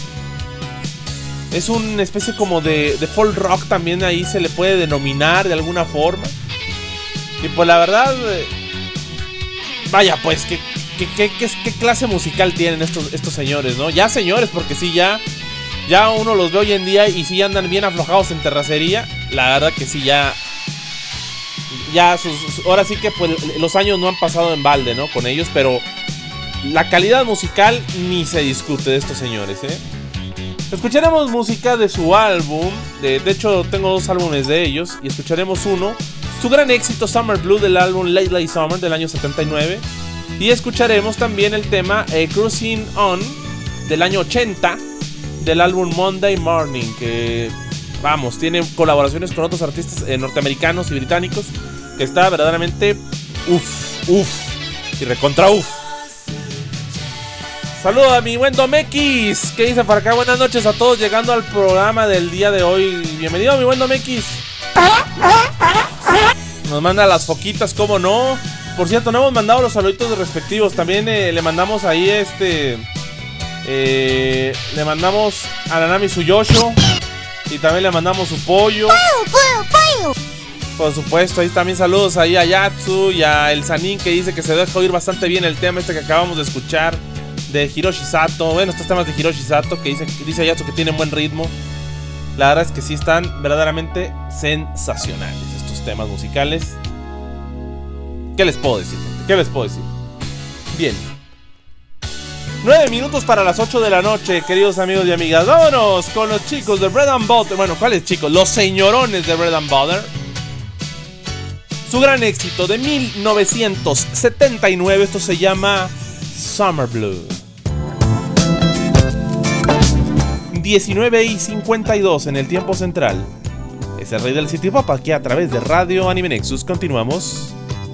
Es una especie como de, de folk rock también, ahí se le puede denominar de alguna forma. Y pues la verdad, eh, vaya pues, ¿qué, qué, qué, qué, qué clase musical tienen estos, estos señores, ¿no? Ya señores, porque sí, ya, ya uno los ve hoy en día y sí andan bien aflojados en terracería. La verdad que sí, ya... Ya, sus, ahora sí que pues los años no han pasado en balde, ¿no? Con ellos, pero la calidad musical ni se discute de estos señores, ¿eh? Escucharemos música de su álbum, de, de hecho tengo dos álbumes de ellos, y escucharemos uno, su gran éxito Summer Blue del álbum Late Late Summer del año setenta y nueve, y escucharemos también el tema eh, Cruising On del año ochenta, del álbum Monday Morning, que vamos, tiene colaboraciones con otros artistas eh, norteamericanos y británicos, que está verdaderamente uff, uff, y recontra uff. Saludos a mi buen Domekis, que dice para acá, buenas noches a todos llegando al programa del día de hoy. Bienvenido mi buen Domekis. Nos manda las foquitas, cómo no. Por cierto, no hemos mandado los saluditos respectivos. También eh, le mandamos ahí este... Eh, le mandamos a Nanami su Yosho. Y también le mandamos su pollo. Por supuesto, ahí también saludos ahí a Yatsu y a El Sanin, que dice que se deja oír bastante bien el tema este que acabamos de escuchar de Hiroshi Sato. Bueno, estos temas de Hiroshi Sato que dice, dice Yatsu que tienen buen ritmo. La verdad es que sí están verdaderamente sensacionales estos temas musicales. ¿Qué les puedo decir, gente? ¿Qué les puedo decir? Bien. Nueve minutos para las ocho de la noche, queridos amigos y amigas. Vámonos con los chicos de Bread and Butter. Bueno, ¿cuáles chicos? Los señorones de Bread and Butter. Su gran éxito de mil novecientos setenta y nueve. Esto se llama Summer Blue. diecinueve y cincuenta y dos en el tiempo central. Es el rey del City Pop aquí a través de Radio Anime Nexus. Continuamos.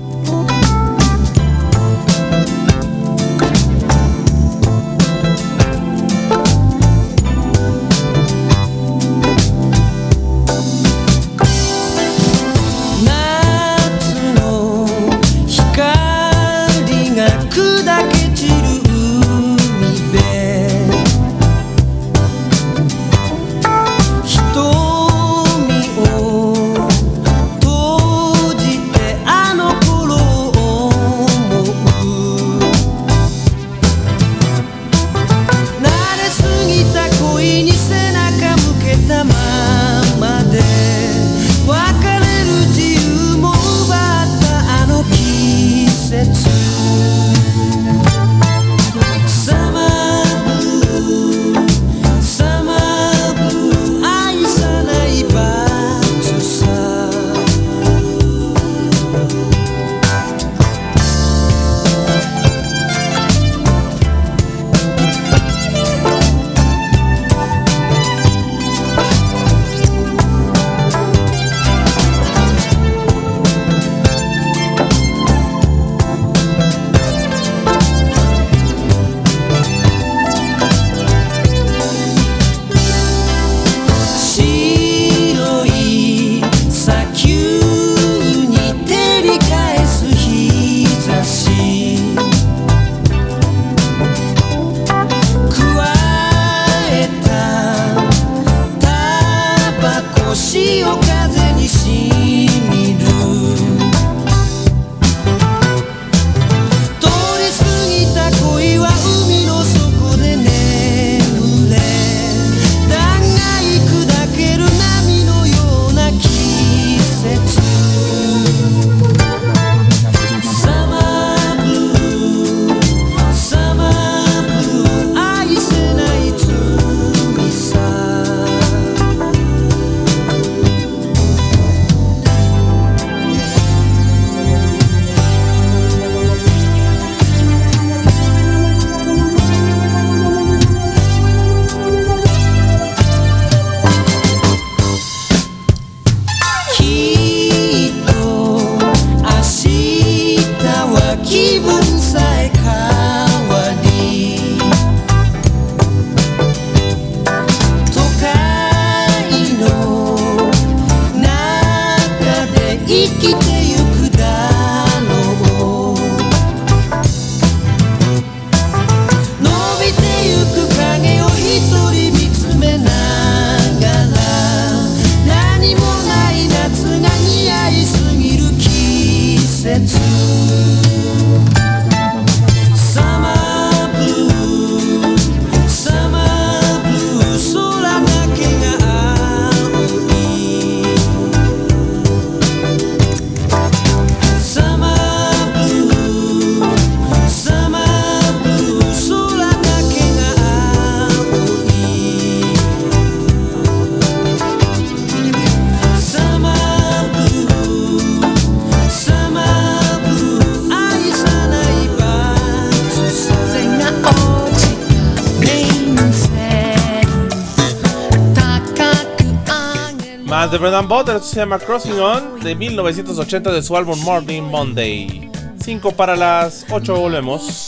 De Bread and Butter, esto se llama Crossing On, de mil novecientos ochenta, de su álbum Morning Monday. cinco para las ocho, volvemos.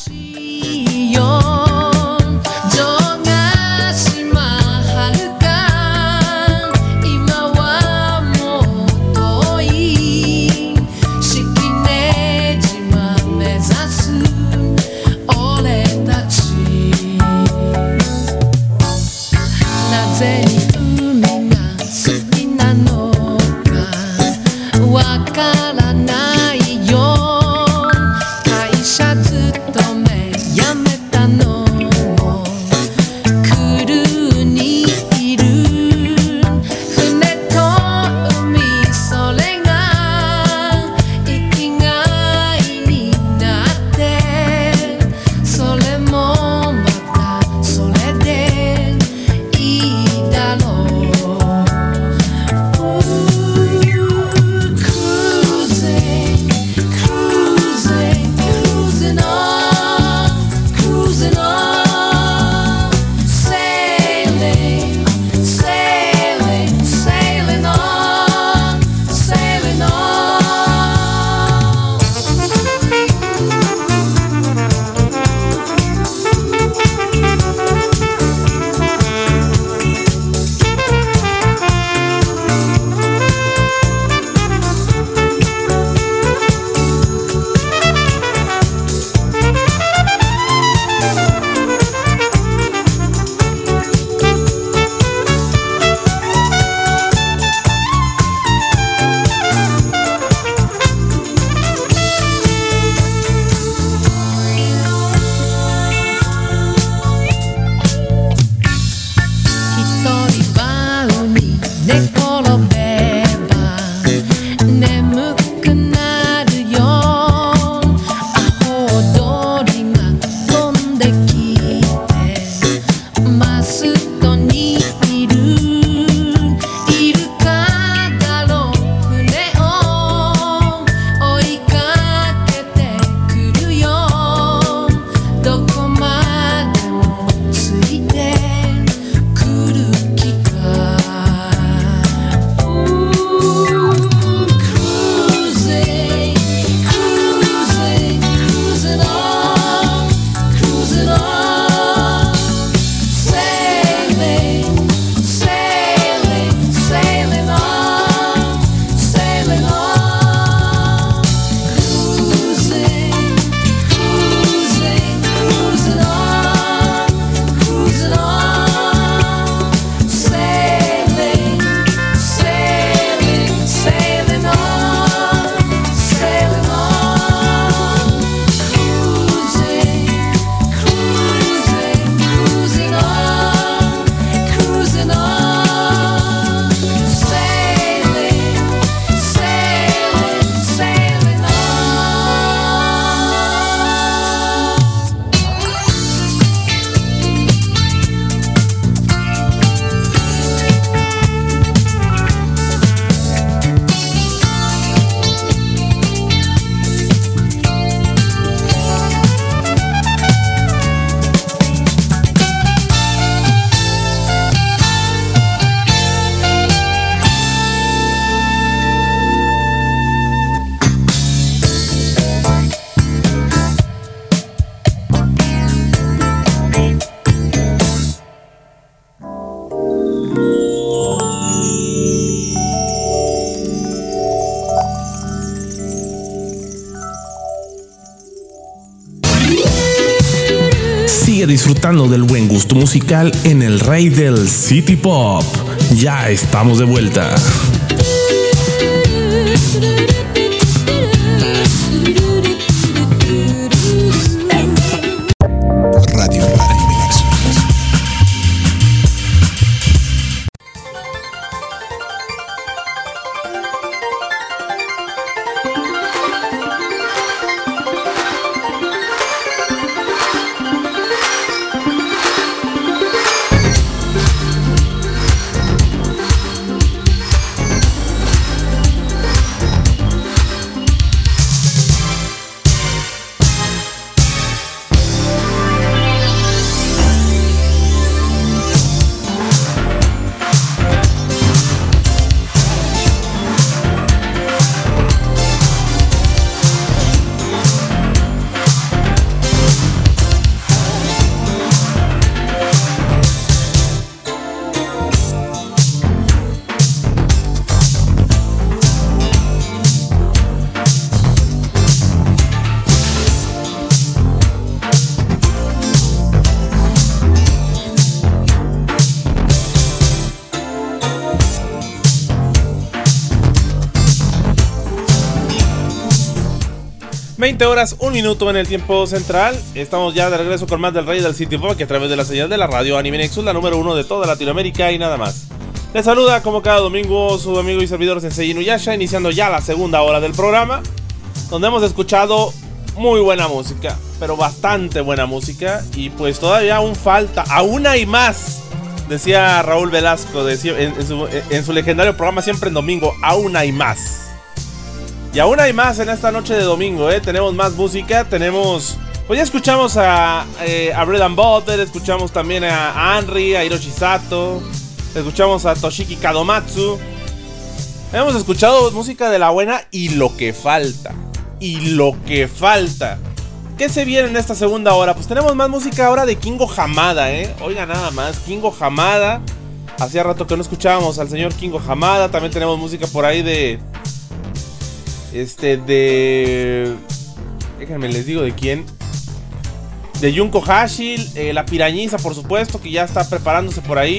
ストにいるイルカだろう船を追いかけてくるよどこまでもついてくる気か Cruising, cruising, cruising on, cruising on, sailing, sailing, sailing on, sailing on, cruising, cruising, cruising on, cruising on, sailing, sailing, sailing on, sailing on, cruising, cruising, cruising on, cruising on, sailing, sailing, sailing on. Sigue disfrutando del buen gusto musical en el rey del City Pop. Ya estamos de vuelta. Radio Animex. veinte horas, un minuto en el tiempo central. Estamos ya de regreso con más del Rey del City Pop, que a través de la señal de la radio Anime Nexus, la número uno de toda Latinoamérica y nada más. Les saluda como cada domingo su amigo y servidor Sensei Inuyasha, iniciando ya la segunda hora del programa, donde hemos escuchado muy buena música, pero bastante buena música, y pues todavía aún falta, aún hay más, decía Raúl Velasco decía, en, en, su, en su legendario programa Siempre en Domingo, aún hay más. Y aún hay más en esta noche de domingo, ¿eh? Tenemos más música, tenemos... Pues ya escuchamos a, eh, a Bread and Butter, escuchamos también a Henry, a Hiroshi Sato, escuchamos a Toshiki Kadomatsu. Hemos escuchado música de la buena y lo que falta. Y lo que falta. ¿Qué se viene en esta segunda hora? Pues tenemos más música ahora de Kingo Hamada, ¿eh? Oiga nada más, Kingo Hamada. Hacía rato que no escuchábamos al señor Kingo Hamada. También tenemos música por ahí de... Este, de... Déjenme les digo de quién. De Junko Hashi, eh, la pirañiza, por supuesto, que ya está preparándose por ahí.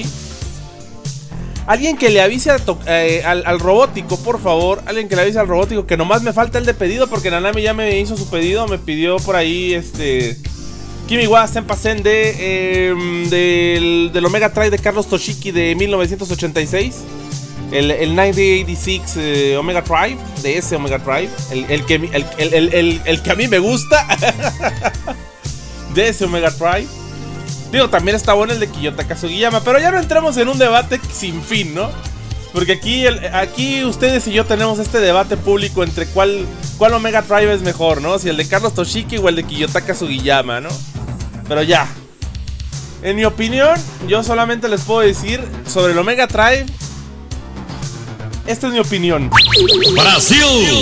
Alguien que le avise a to- eh, al, al robótico, por favor. Alguien que le avise al robótico que nomás me falta el de pedido, porque Nanami ya me hizo su pedido. Me pidió por ahí, este... Kimiwa Senpasen de, eh, del, del Omega Drive de Carlos Toshiki de mil novecientos ochenta y seis. El, el mil novecientos ochenta y seis eh, Omega Drive, de ese Omega Drive, el, el, que, el, el, el, el, el que a mí me gusta, de ese Omega Drive. Digo, también está bueno el de Kiyotaka Sugiyama, pero ya no entremos en un debate sin fin, ¿no? Porque aquí, el, aquí ustedes y yo tenemos este debate público entre cuál, cuál Omega Drive es mejor, ¿no? Si el de Carlos Toshiki o el de Kiyotaka Sugiyama, ¿no? Pero ya. En mi opinión, yo solamente les puedo decir sobre el Omega Drive. Esta es mi opinión. ¡Brasil!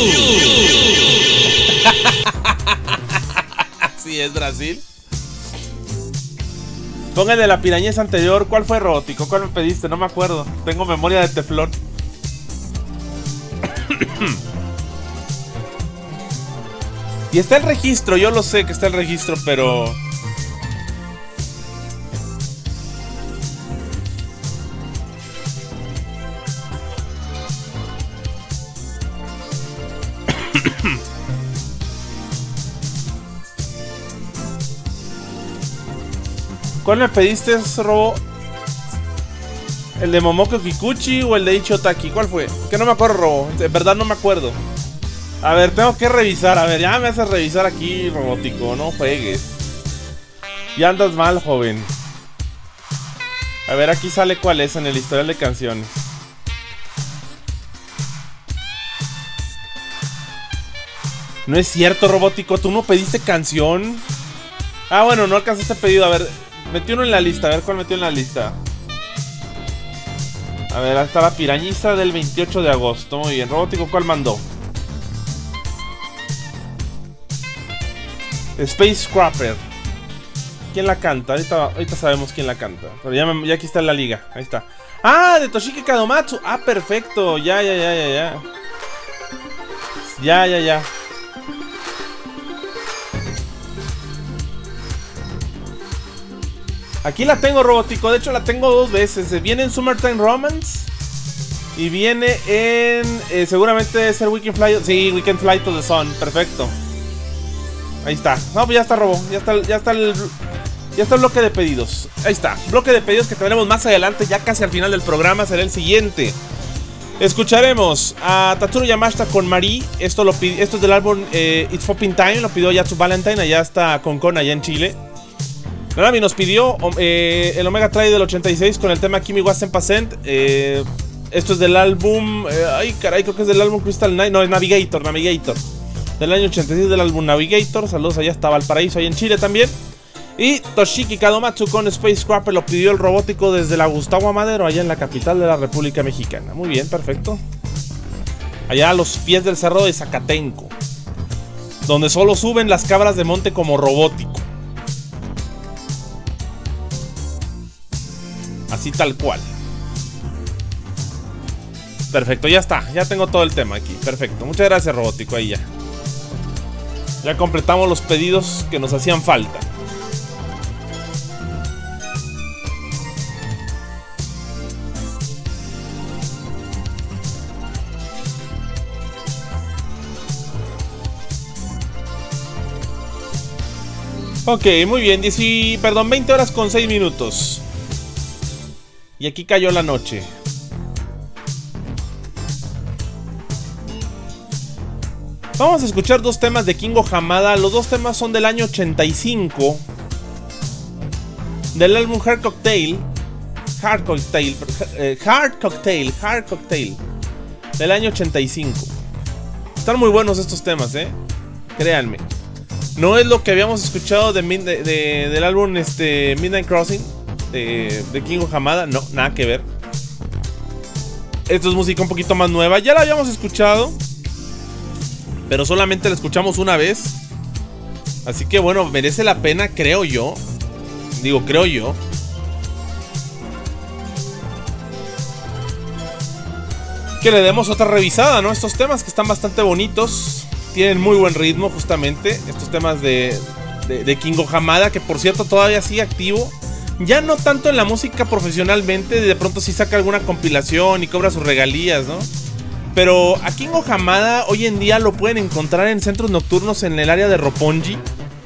Sí, es Brasil. Ponga el de la pirañeza anterior. ¿Cuál fue, Robótico? ¿Cuál me pediste? No me acuerdo. Tengo memoria de teflón. Y está el registro. Yo lo sé que está el registro, pero... ¿Cuál me pediste, Robo? ¿El de Momoko Kikuchi o el de Ichi Otaki? ¿Cuál fue? Que no me acuerdo, Robo. En verdad no me acuerdo. A ver, tengo que revisar. A ver, ya me haces revisar aquí, Robótico. No juegues. Ya andas mal, joven. A ver, aquí sale cuál es en el historial de canciones. No es cierto, Robótico. ¿Tú no pediste canción? Ah, bueno, no alcanzaste pedido. A ver, metí uno en la lista. A ver cuál metió en la lista. A ver, ahí está la pirañiza del veintiocho de agosto. Muy bien, Robótico, ¿cuál mandó? Space Scrapper. ¿Quién la canta? Ahorita, ahorita sabemos quién la canta. Pero ya, me, ya aquí está en la liga. Ahí está. Ah, de Toshiki Kadomatsu. Ah, perfecto. Ya, ya, ya, ya, ya. Ya, ya, ya. Aquí la tengo, Robótico. De hecho, la tengo dos veces. Viene en Summertime Romance. Y viene en... Eh, seguramente es el Weekend Flight... Sí, Weekend Flight to the Sun. Perfecto. Ahí está. No, pues ya está, Robo. Ya está, ya está el... Ya está el bloque de pedidos. Ahí está. Bloque de pedidos que tendremos más adelante. Ya casi al final del programa será el siguiente. Escucharemos a Tatsuro Yamashita con Marie. Esto, lo pide, esto es del álbum eh, It's Popping Time. Lo pidió Yatsu Valentine. Allá está Concon, allá en Chile. Nanami nos pidió eh, el Omega Drive del ochenta y seis con el tema Kimi wa cien por ciento. Eh, esto es del álbum... Eh, ay, caray, creo que es del álbum Crystal Night. No, es Navigator, Navigator. Del año ochenta y seis del álbum Navigator. Saludos, allá está Valparaíso, ahí en Chile también. Y Toshiki Kadomatsu con Space Scrapper lo pidió el Robótico desde la Gustavo Amadero, allá en la capital de la República Mexicana. Muy bien, perfecto. Allá a los pies del cerro de Zacatenco, donde solo suben las cabras de monte como Robótico. Así tal cual. Perfecto, ya está. Ya tengo todo el tema aquí. Perfecto. Muchas gracias, Robótico. Ahí ya. Ya completamos los pedidos que nos hacían falta. Ok, muy bien. diez, perdón, veinte horas con seis minutos. Y aquí cayó la noche. Vamos a escuchar dos temas de Kingo Hamada. Los dos temas son del año ochenta y cinco. Del álbum Hard Cocktail. Hard Cocktail. Eh, Hard Cocktail. Hard Cocktail. Del año ochenta y cinco. Están muy buenos estos temas, eh. Créanme. No es lo que habíamos escuchado de, de, de, del álbum este, Midnight Crossing. De, de Kingo Hamada, no, nada que ver. Esto es música un poquito más nueva. Ya la habíamos escuchado, pero solamente la escuchamos una vez. Así que bueno, merece la pena, creo yo. Digo, creo yo. Que le demos otra revisada, ¿no? Estos temas que están bastante bonitos. Tienen muy buen ritmo, justamente. Estos temas de, de, de Kingo Hamada, que por cierto todavía sigue activo. Ya no tanto en la música profesionalmente, de pronto sí saca alguna compilación y cobra sus regalías, ¿no? Pero a Kingo Hamada hoy en día lo pueden encontrar en centros nocturnos en el área de Roppongi.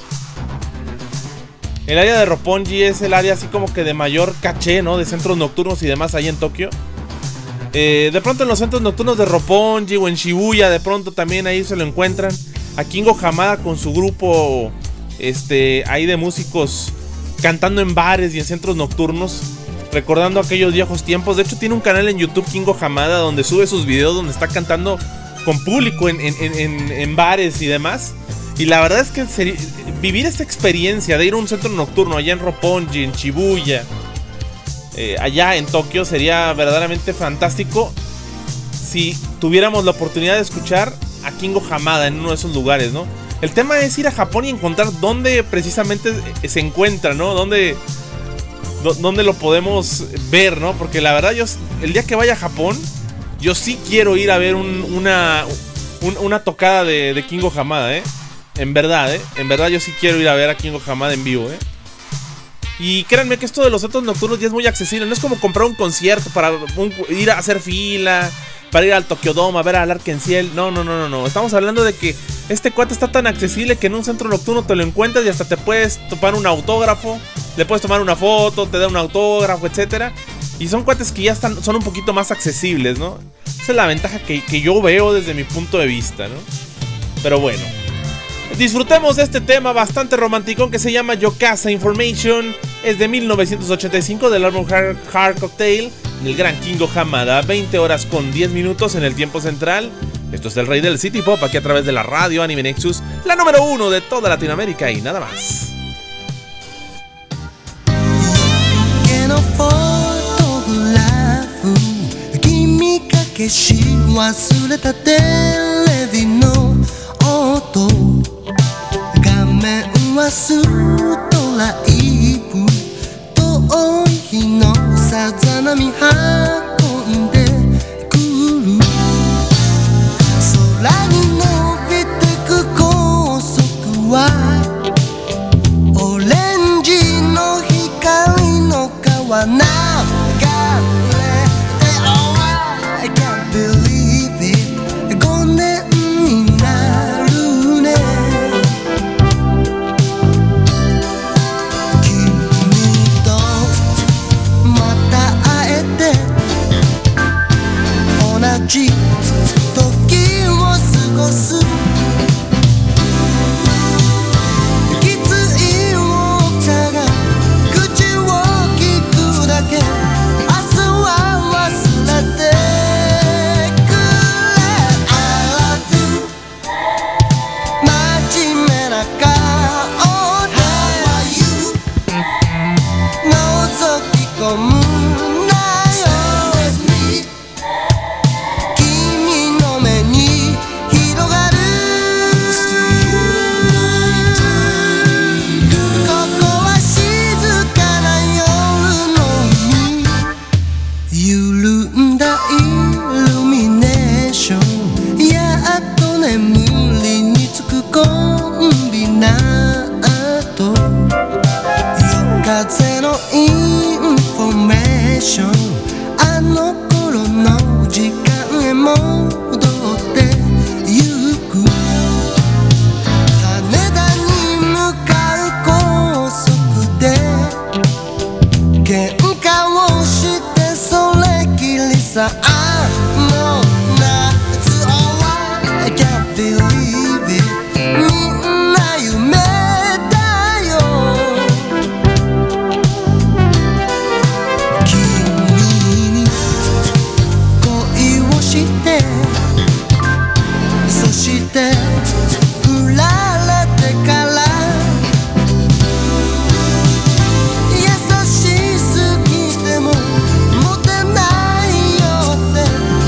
El área de Roppongi es el área así como que de mayor caché, ¿no? De centros nocturnos y demás ahí en Tokio. Eh, de pronto en los centros nocturnos de Roppongi o en Shibuya, de pronto también ahí se lo encuentran. A Kingo Hamada con su grupo este, ahí de músicos cantando en bares y en centros nocturnos, recordando aquellos viejos tiempos. De hecho, tiene un canal en YouTube, Kingo Hamada, donde sube sus videos donde está cantando con público en, en, en, en bares y demás. Y la verdad es que seri- vivir esta experiencia de ir a un centro nocturno allá en Roppongi, en Shibuya, eh, allá en Tokio, sería verdaderamente fantástico si tuviéramos la oportunidad de escuchar a Kingo Hamada en uno de esos lugares, ¿no? El tema es ir a Japón y encontrar dónde precisamente se encuentra, ¿no? Dónde, dónde lo podemos ver, ¿no? Porque la verdad, yo el día que vaya a Japón, yo sí quiero ir a ver un, una, un, una tocada de, de Kingo Hamada, ¿eh? En verdad, ¿eh? En verdad yo sí quiero ir a ver a Kingo Hamada en vivo, ¿eh? Y créanme que esto de los centros nocturnos ya es muy accesible. No es como comprar un concierto para un, ir a hacer fila, para ir al Tokyo Dome a ver al Arkenciel. No, no, no, no, no. Estamos hablando de que este cuate está tan accesible que en un centro nocturno te lo encuentras y hasta te puedes tomar un autógrafo, le puedes tomar una foto, te da un autógrafo, etcétera. Y son cuates que ya están, son un poquito más accesibles, ¿no? Esa es la ventaja que, que yo veo desde mi punto de vista, ¿no? Pero bueno, disfrutemos de este tema bastante romanticón que se llama Yokasa Information. Es de mil novecientos ochenta y cinco del álbum Hard, Hard Cocktail del gran Kingo Hamada. veinte horas con diez minutos en el tiempo central. Esto es el rey del City Pop aquí a través de la radio Anime Nexus, la número uno de toda Latinoamérica y nada más. 消し忘れたテレビの音画面はストライプ遠い日のさざ波運んでくる空に伸びてく高速はオレンジの光の川流れI can't believe it ごねんになるね君とまた会えて同じ時を過ごすきついお茶が口を聞くだけ明日は忘れて風のインフォメーションあの頃の時間へ戻ってゆく羽田に向かう高速で喧嘩をしてそれきりさあの夏終わり I can't believe it みんな夢して振られてから優しすぎてもモテないよって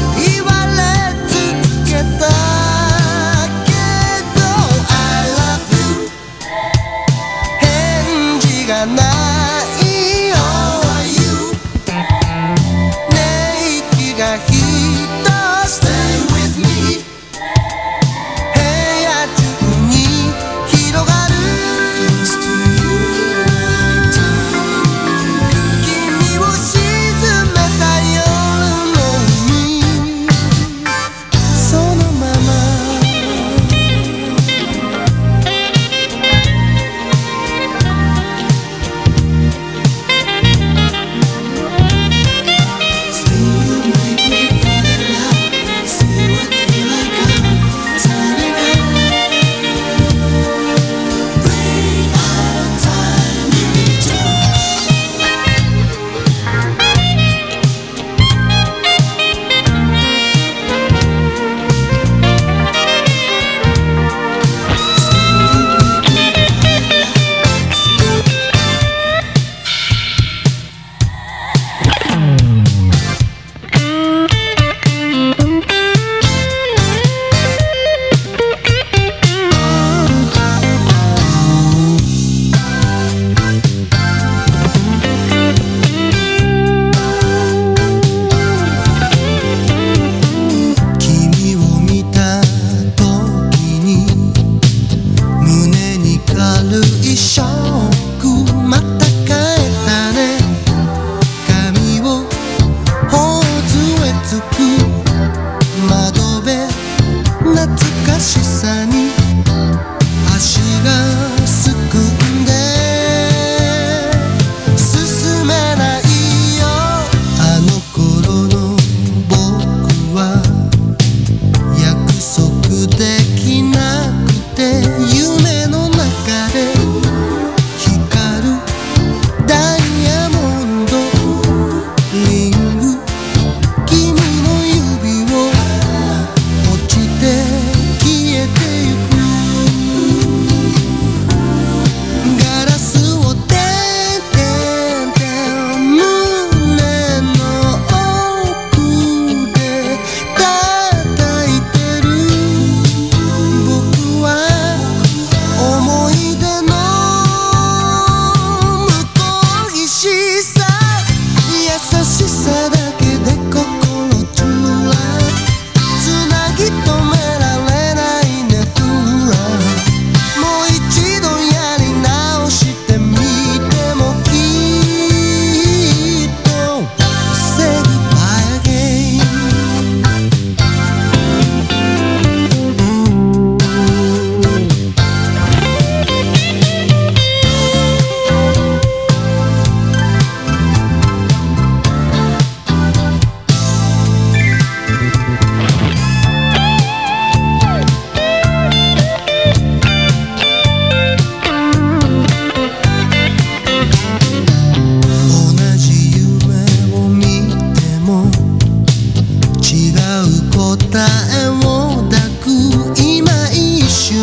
答えを抱く今一瞬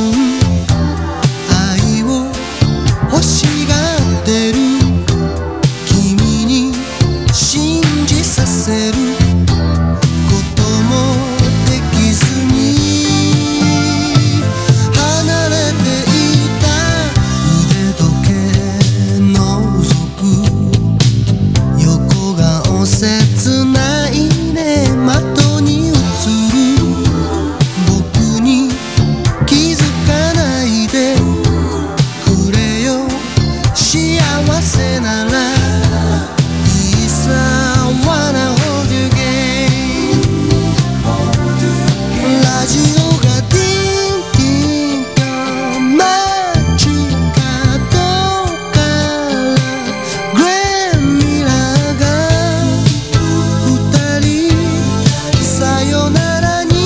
愛を欲しがってる君に信じさせることもできずに離れていた腕時計覗く横顔切ないね的に映る僕に気づかないでくれよ幸せならいいさ wanna hold you again ラジオがディンディンと街角からグレーミラーが二人さよならに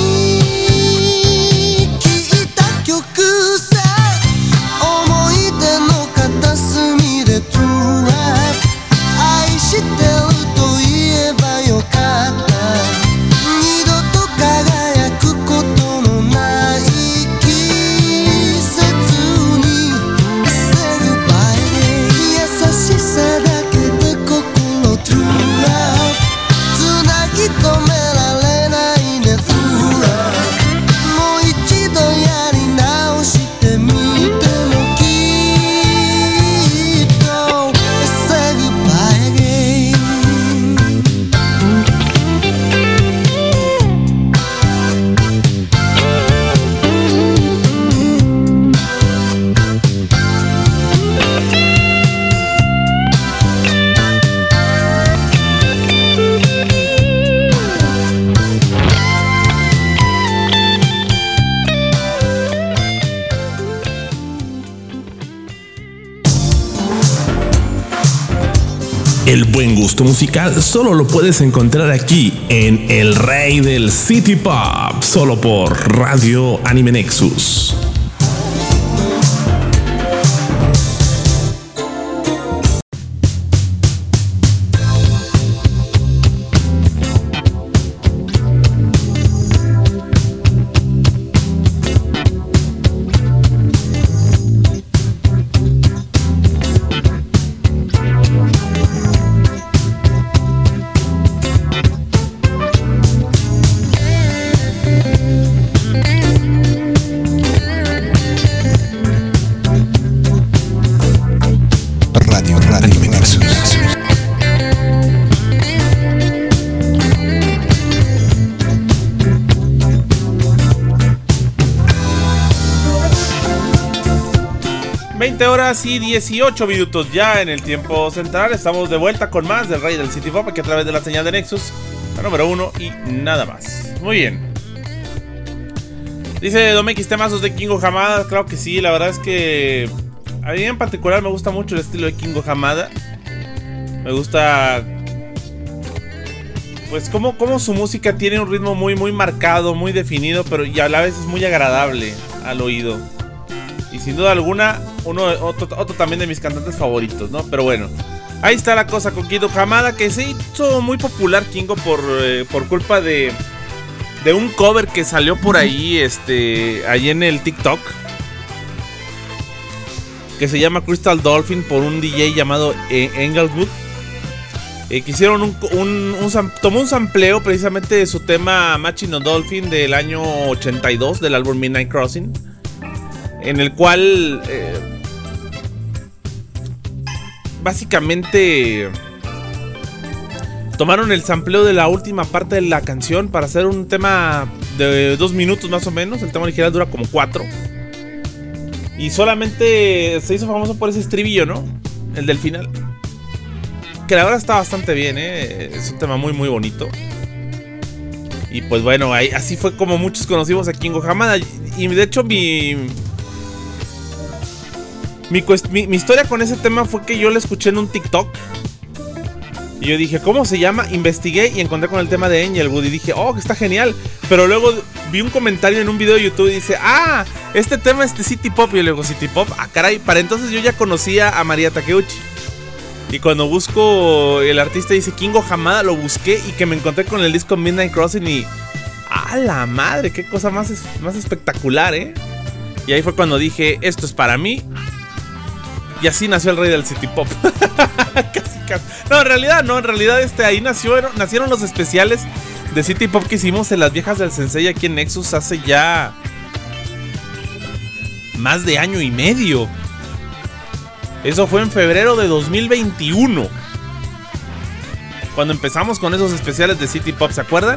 聴いた曲さ思い出の片隅で True Love 愛してると言えばよかった二度と輝くことのない季節に Say goodbye 優しさだけで心 True Love つなぎ止められないね True Love もう一度やり直してみてもきっと Say goodbye again El buen gusto musical solo lo puedes encontrar aquí en El Rey del City Pop, solo por Radio Anime Nexus. Radio Anime Nexus. veinte horas y dieciocho minutos ya en el tiempo central. Estamos de vuelta con más del Rey del City Pop aquí a través de la señal de Nexus, la número uno y nada más. Muy bien. Dice Domex, temazos de Kingo Hamada. Claro que sí, la verdad es que a mí en particular me gusta mucho el estilo de Kingo Hamada. Me gusta pues como, como su música tiene un ritmo muy muy marcado, muy definido, pero y a la vez es muy agradable al oído. Y sin duda alguna, uno otro, otro también de mis cantantes favoritos, ¿no? Pero bueno, ahí está la cosa con Kingo Hamada, que se hizo muy popular Kingo por, eh, por culpa de, de un cover que salió por ahí, este, ahí en el TikTok, que se llama Crystal Dolphin, por un D J llamado eh, Englewood. Eh, que hicieron un, un, un tomó un sampleo precisamente de su tema Machino Dolphin del año ochenta y dos del álbum Midnight Crossing, en el cual eh, básicamente tomaron el sampleo de la última parte de la canción para hacer un tema de dos minutos más o menos. El tema original dura como cuatro y solamente se hizo famoso por ese estribillo, ¿no? El del final, que la verdad está bastante bien, ¿eh? Es un tema muy muy bonito. Y pues bueno, ahí, así fue como muchos conocimos a Kingo Hamada. Y de hecho mi mi, mi mi historia con ese tema fue que yo lo escuché en un TikTok y yo dije, ¿cómo se llama? Investigué y encontré con el tema de Englewood y dije, oh, que está genial. Pero luego vi un comentario en un video de YouTube y dice, ah, este tema es de City Pop. Y yo le digo, City Pop, ah, caray. Para entonces yo ya conocía a María Takeuchi. Y cuando busco el artista dice Kingo Hamada, lo busqué y que me encontré con el disco Midnight Crossing y... ¡A la madre! ¡Qué cosa más, es, más espectacular, eh! Y ahí fue cuando dije, esto es para mí. Y así nació el rey del City Pop. Casi, casi. No, en realidad no, en realidad este, ahí nació, nacieron los especiales de City Pop que hicimos en las viejas del Sensei aquí en Nexus hace ya más de año y medio. Eso fue en febrero de dos mil veintiuno, cuando empezamos con esos especiales de City Pop, ¿se acuerdan?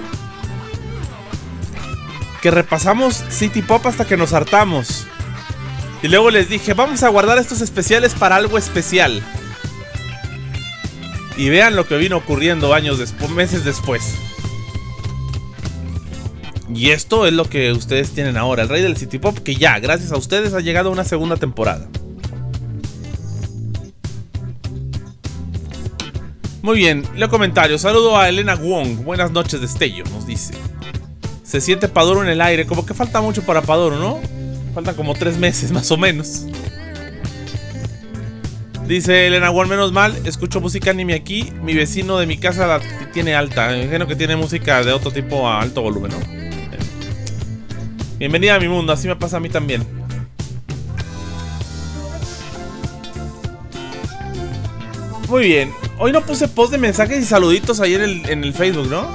Que repasamos City Pop hasta que nos hartamos. Y luego les dije, vamos a guardar estos especiales para algo especial. Y vean lo que vino ocurriendo años después, meses después. Y esto es lo que ustedes tienen ahora, el rey del City Pop, que ya, gracias a ustedes, ha llegado a una segunda temporada. Muy bien, leo comentarios. Saludo a Elena Wong. Buenas noches, Destello, nos dice. Se siente Padoro en el aire. Como que falta mucho para Padoro, ¿no? Faltan como tres meses, más o menos. Dice Elena Wong, menos mal, escucho música anime aquí. Mi vecino de mi casa la tiene alta. Me imagino que tiene música de otro tipo a alto volumen, ¿no? Bienvenida a mi mundo, así me pasa a mí también. Muy bien. Hoy no puse post de mensajes y saluditos ahí en el, en el Facebook, ¿no?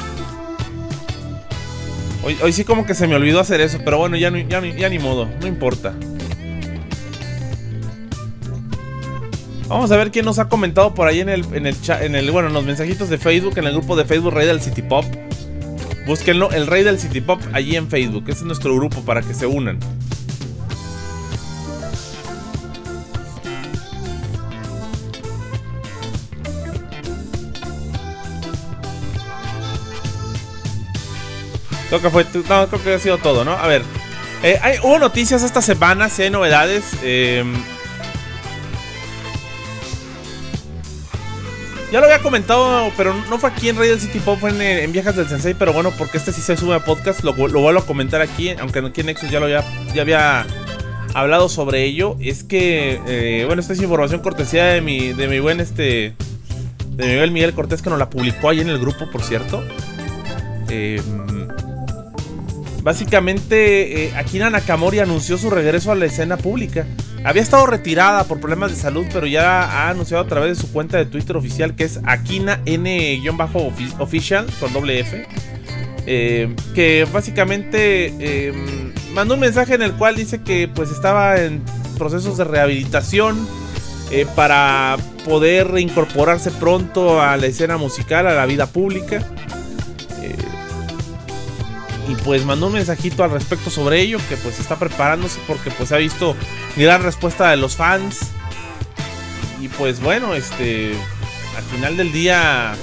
Hoy, hoy sí como que se me olvidó hacer eso, pero bueno, ya, ya, ya ni modo, no importa. Vamos a ver quién nos ha comentado por ahí en el, en el chat, en el, bueno, en los mensajitos de Facebook, en el grupo de Facebook Rey del City Pop. Búsquenlo, el Rey del City Pop, allí en Facebook. Ese es nuestro grupo para que se unan. Creo que fue, no, creo que ha sido todo, ¿no? A ver, eh, hay, hubo noticias esta semana, si hay novedades. Eh, ya lo había comentado, pero no fue aquí en Rey del City Pop, fue en, en Viejas del Sensei. Pero bueno, porque este sí se sube a podcast, lo, lo vuelvo a comentar aquí, aunque aquí en Nexus ya lo había, ya había hablado sobre ello. Es que, eh, bueno, esta es información cortesía de mi, de mi buen este, de mi buen Miguel Cortés, que nos la publicó ahí en el grupo, por cierto. Eh... Básicamente, eh, Akira Nakamori anunció su regreso a la escena pública. Había estado retirada por problemas de salud, pero ya ha anunciado a través de su cuenta de Twitter oficial, que es Akina N-Official, con doble F, eh, que básicamente eh, mandó un mensaje en el cual dice que pues estaba en procesos de rehabilitación eh, para poder reincorporarse pronto a la escena musical, a la vida pública. Y pues mandó un mensajito al respecto sobre ello, que pues está preparándose porque pues ha visto gran respuesta de los fans. Y pues bueno, este, al final del día,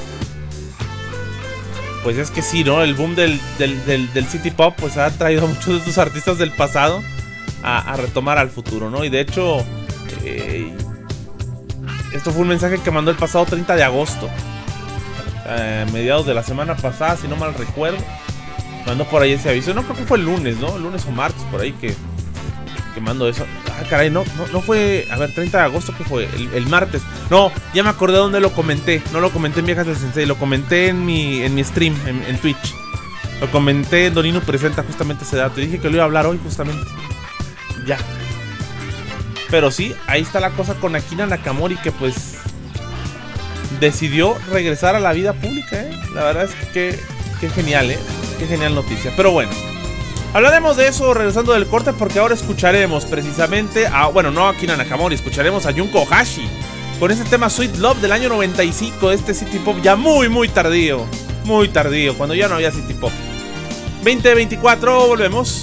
pues es que sí, ¿no? El boom del, del, del, del City Pop pues ha traído a muchos de estos artistas del pasado a, a retomar al futuro, ¿no? Y de hecho, eh, esto fue un mensaje que mandó el pasado treinta de agosto, eh, mediados de la semana pasada, si no mal recuerdo. Mandó por ahí ese aviso. No, creo que fue el lunes, ¿no? El lunes o martes, por ahí que, que mando eso. Ah, caray, no, no, no fue. A ver, treinta de agosto, ¿qué fue? El, el martes. No, ya me acordé dónde lo comenté. No lo comenté en Viejas del Sensei, lo comenté en mi, en mi stream, en, en Twitch. Lo comenté en Donino Presenta justamente ese dato. Y dije que lo iba a hablar hoy justamente. Ya. Pero sí, ahí está la cosa con Akira Nakamori, que pues decidió regresar a la vida pública, ¿eh? La verdad es que qué genial, ¿eh? Qué genial noticia. Pero bueno, hablaremos de eso regresando del corte, porque ahora escucharemos precisamente a, bueno, no a Akira Nakamori, escucharemos a Junko Hashi con ese tema Sweet Love del año noventa y cinco, este City Pop ya muy muy tardío, muy tardío, cuando ya no había City Pop. veinte veinticuatro, volvemos.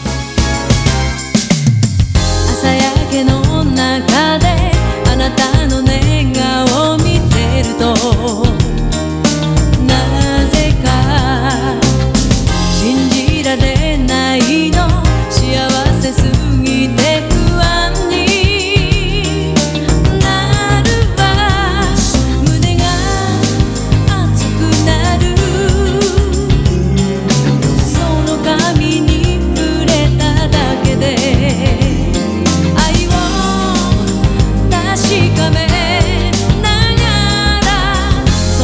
朝焼けの中であなたの寝顔を見てるとなぜか信じられないの幸せすぎて不安になるわ胸が熱くなるその髪に触れただけで愛を確かめながら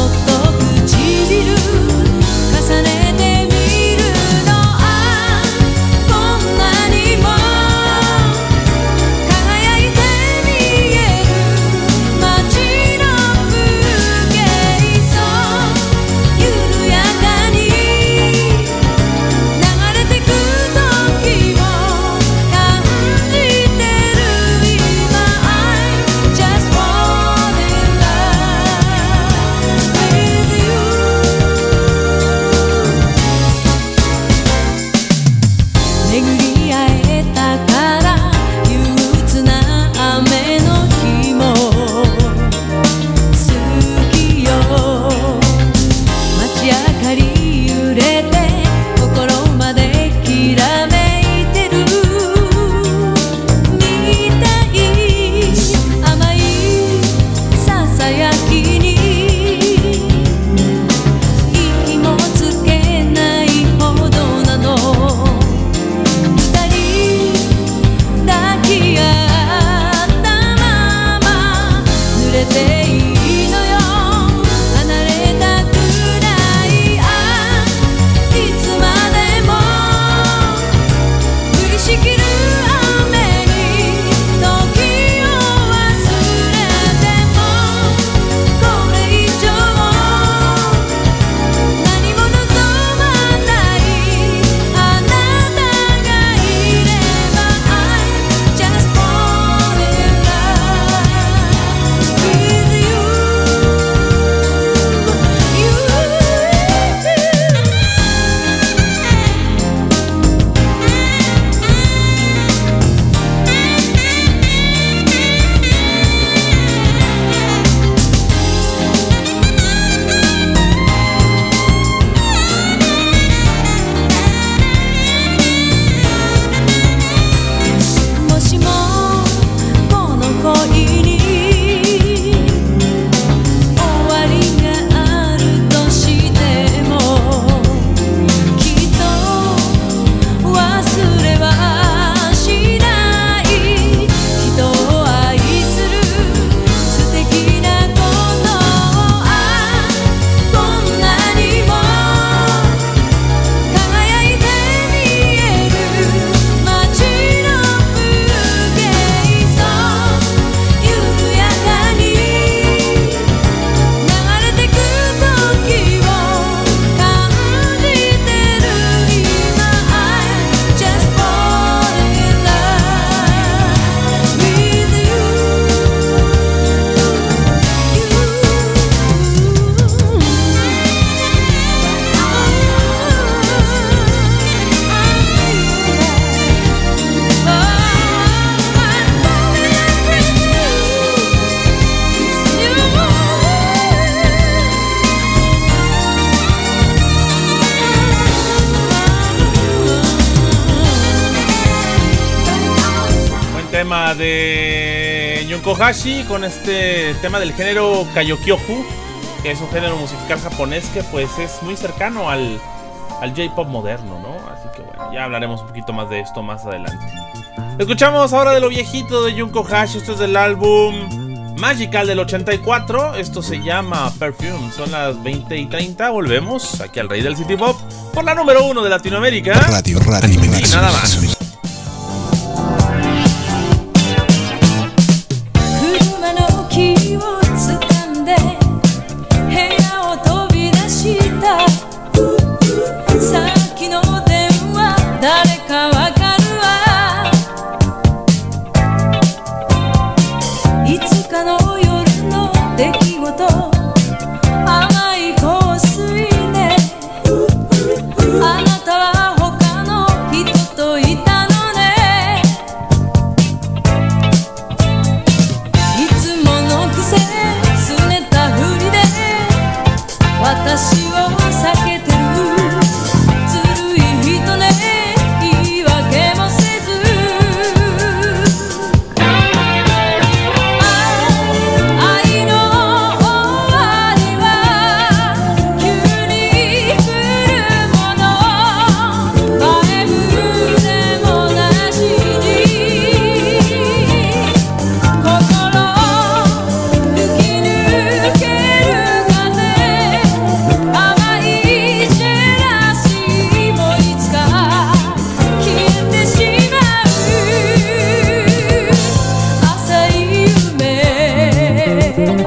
tema de Junko Hashi con este tema del género Kayokyoku, que es un género musical japonés que pues es muy cercano al, al J-pop moderno, ¿no? Así que bueno, ya hablaremos un poquito más de esto más adelante. Escuchamos ahora de lo viejito de Junko Hashi. Esto es del álbum Magical del ochenta y cuatro. Esto se llama Perfume. Son las veinte y treinta. Volvemos aquí al Rey del City Pop por la número uno de Latinoamérica. Radio, radio, y nada más. 車のキーを掴んで部屋を飛び出したさっきの電話誰かわかるわいつかの夜の出来事甘い香水であなたは他の人といたのねいつもの癖すねたふりで私を避けてるずるい人ね言い訳もせず愛の終わりは急に来るもの前触れもなしに心吹き抜ける風甘いジェラシーもいつか消えてしまう浅い夢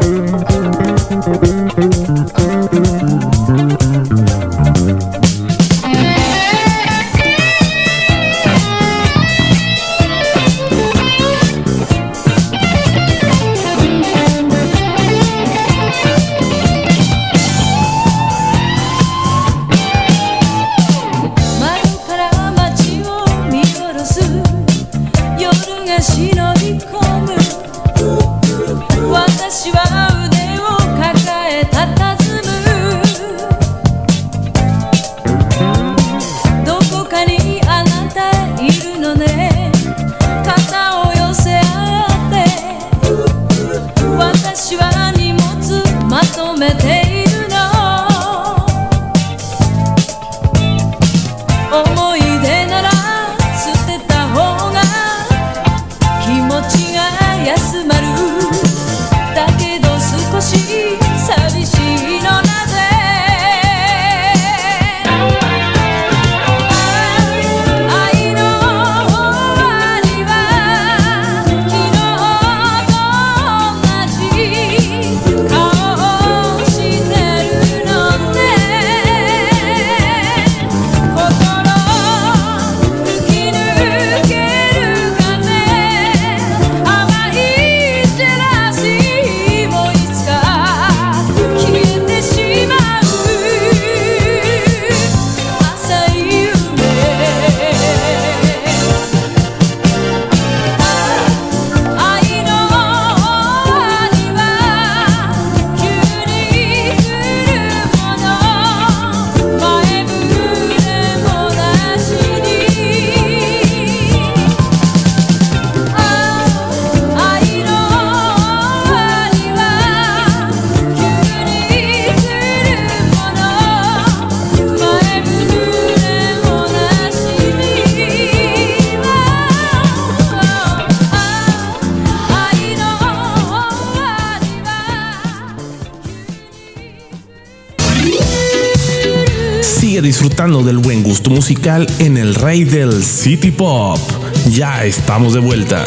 窓から街を見下ろす夜が忍び込む私は腕を抱え佇むどこかにあなたいるのね肩を寄せ合って私は荷物まとめているの思い出なら捨てた方が気持ちが休まるだけど少し寂しいのなぜ愛の終わりは昨日と同じ顔をしてるのね心吹き抜ける風甘いジェラシーもいつか消えてしまう浅い夢愛の終わりは急に来るもの前触れもなしに愛の終わりは急に来るもの前触れもなしに愛の終わりは Sigue disfrutando del buen gusto musical en el Rey del City Pop. Ya estamos de vuelta.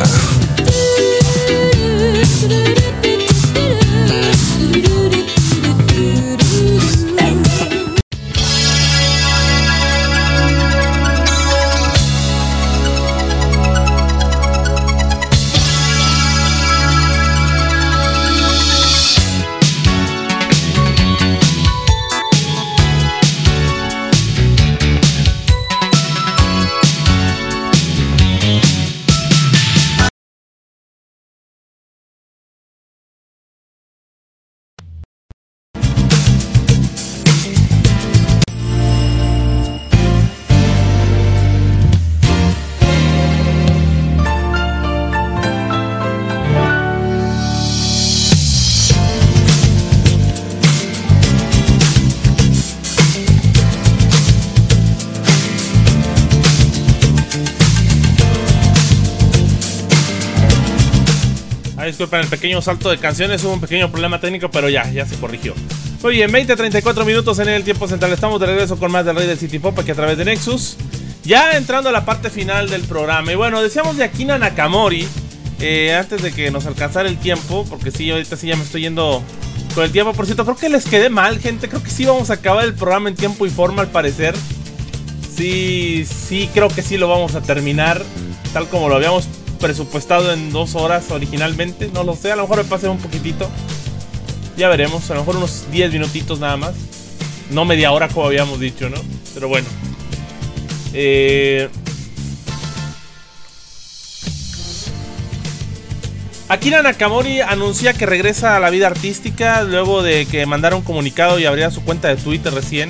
Ay, disculpen el pequeño salto de canciones, hubo un pequeño problema técnico, pero ya, ya se corrigió. Muy bien, veinte a treinta y cuatro minutos en el tiempo central. Estamos de regreso con más del Rey del City Pop aquí a través de Nexus. Ya entrando a la parte final del programa. Y bueno, decíamos de Akira Nakamori. Eh, antes de que nos alcanzara el tiempo, porque sí, ahorita sí ya me estoy yendo con el tiempo. Por cierto, creo que les quedé mal, gente. Creo que sí vamos a acabar el programa en tiempo y forma, al parecer. Sí, sí, creo que sí lo vamos a terminar tal como lo habíamos presupuestado en dos horas originalmente. No lo sé, a lo mejor me pasé un poquitito. Ya veremos, a lo mejor unos diez minutitos nada más. No media hora como habíamos dicho, ¿no? Pero bueno. Eh... Akira Nakamori anuncia que regresa a la vida artística luego de que mandara un comunicado y abriera su cuenta de Twitter recién,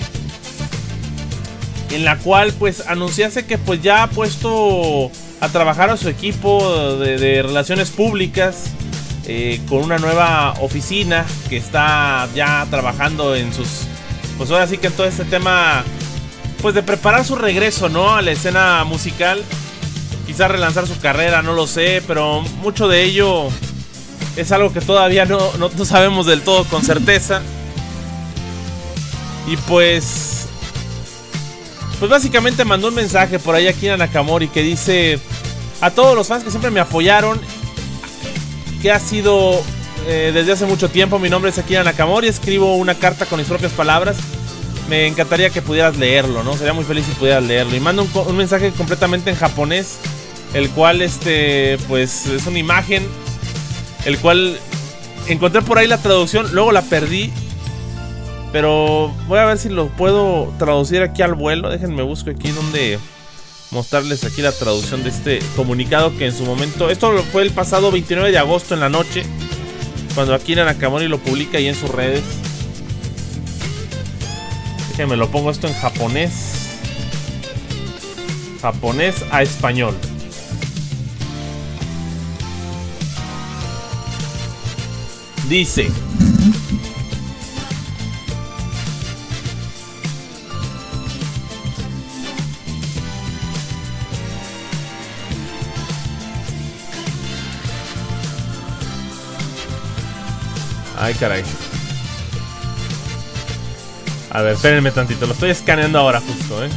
en la cual pues anunciase que pues ya ha puesto a trabajar a su equipo de, de relaciones públicas, eh, con una nueva oficina que está ya trabajando en sus, pues ahora sí que en todo este tema pues de preparar su regreso, ¿no?, a la escena musical. Quizás relanzar su carrera, no lo sé, pero mucho de ello es algo que todavía no, no, no sabemos del todo con certeza. Y pues Pues básicamente mandó un mensaje por ahí a Akira Nakamori que dice: a todos los fans que siempre me apoyaron, que ha sido eh, desde hace mucho tiempo, mi nombre es Akira Nakamori, escribo una carta con mis propias palabras. Me encantaría que pudieras leerlo, ¿no? Sería muy feliz si pudieras leerlo. Y manda un, un mensaje completamente en japonés, el cual, este, pues, es una imagen, el cual encontré por ahí la traducción, luego la perdí, pero voy a ver si lo puedo traducir aquí al vuelo. Déjenme busco aquí donde mostrarles aquí la traducción de este comunicado que en su momento, esto fue el pasado veintinueve de agosto en la noche, cuando Akira Nakamori lo publica ahí en sus redes. Déjenme lo pongo esto en japonés. Japonés a español. Dice: ay, caray. A ver, espérenme tantito, lo estoy escaneando ahora justo, ¿eh?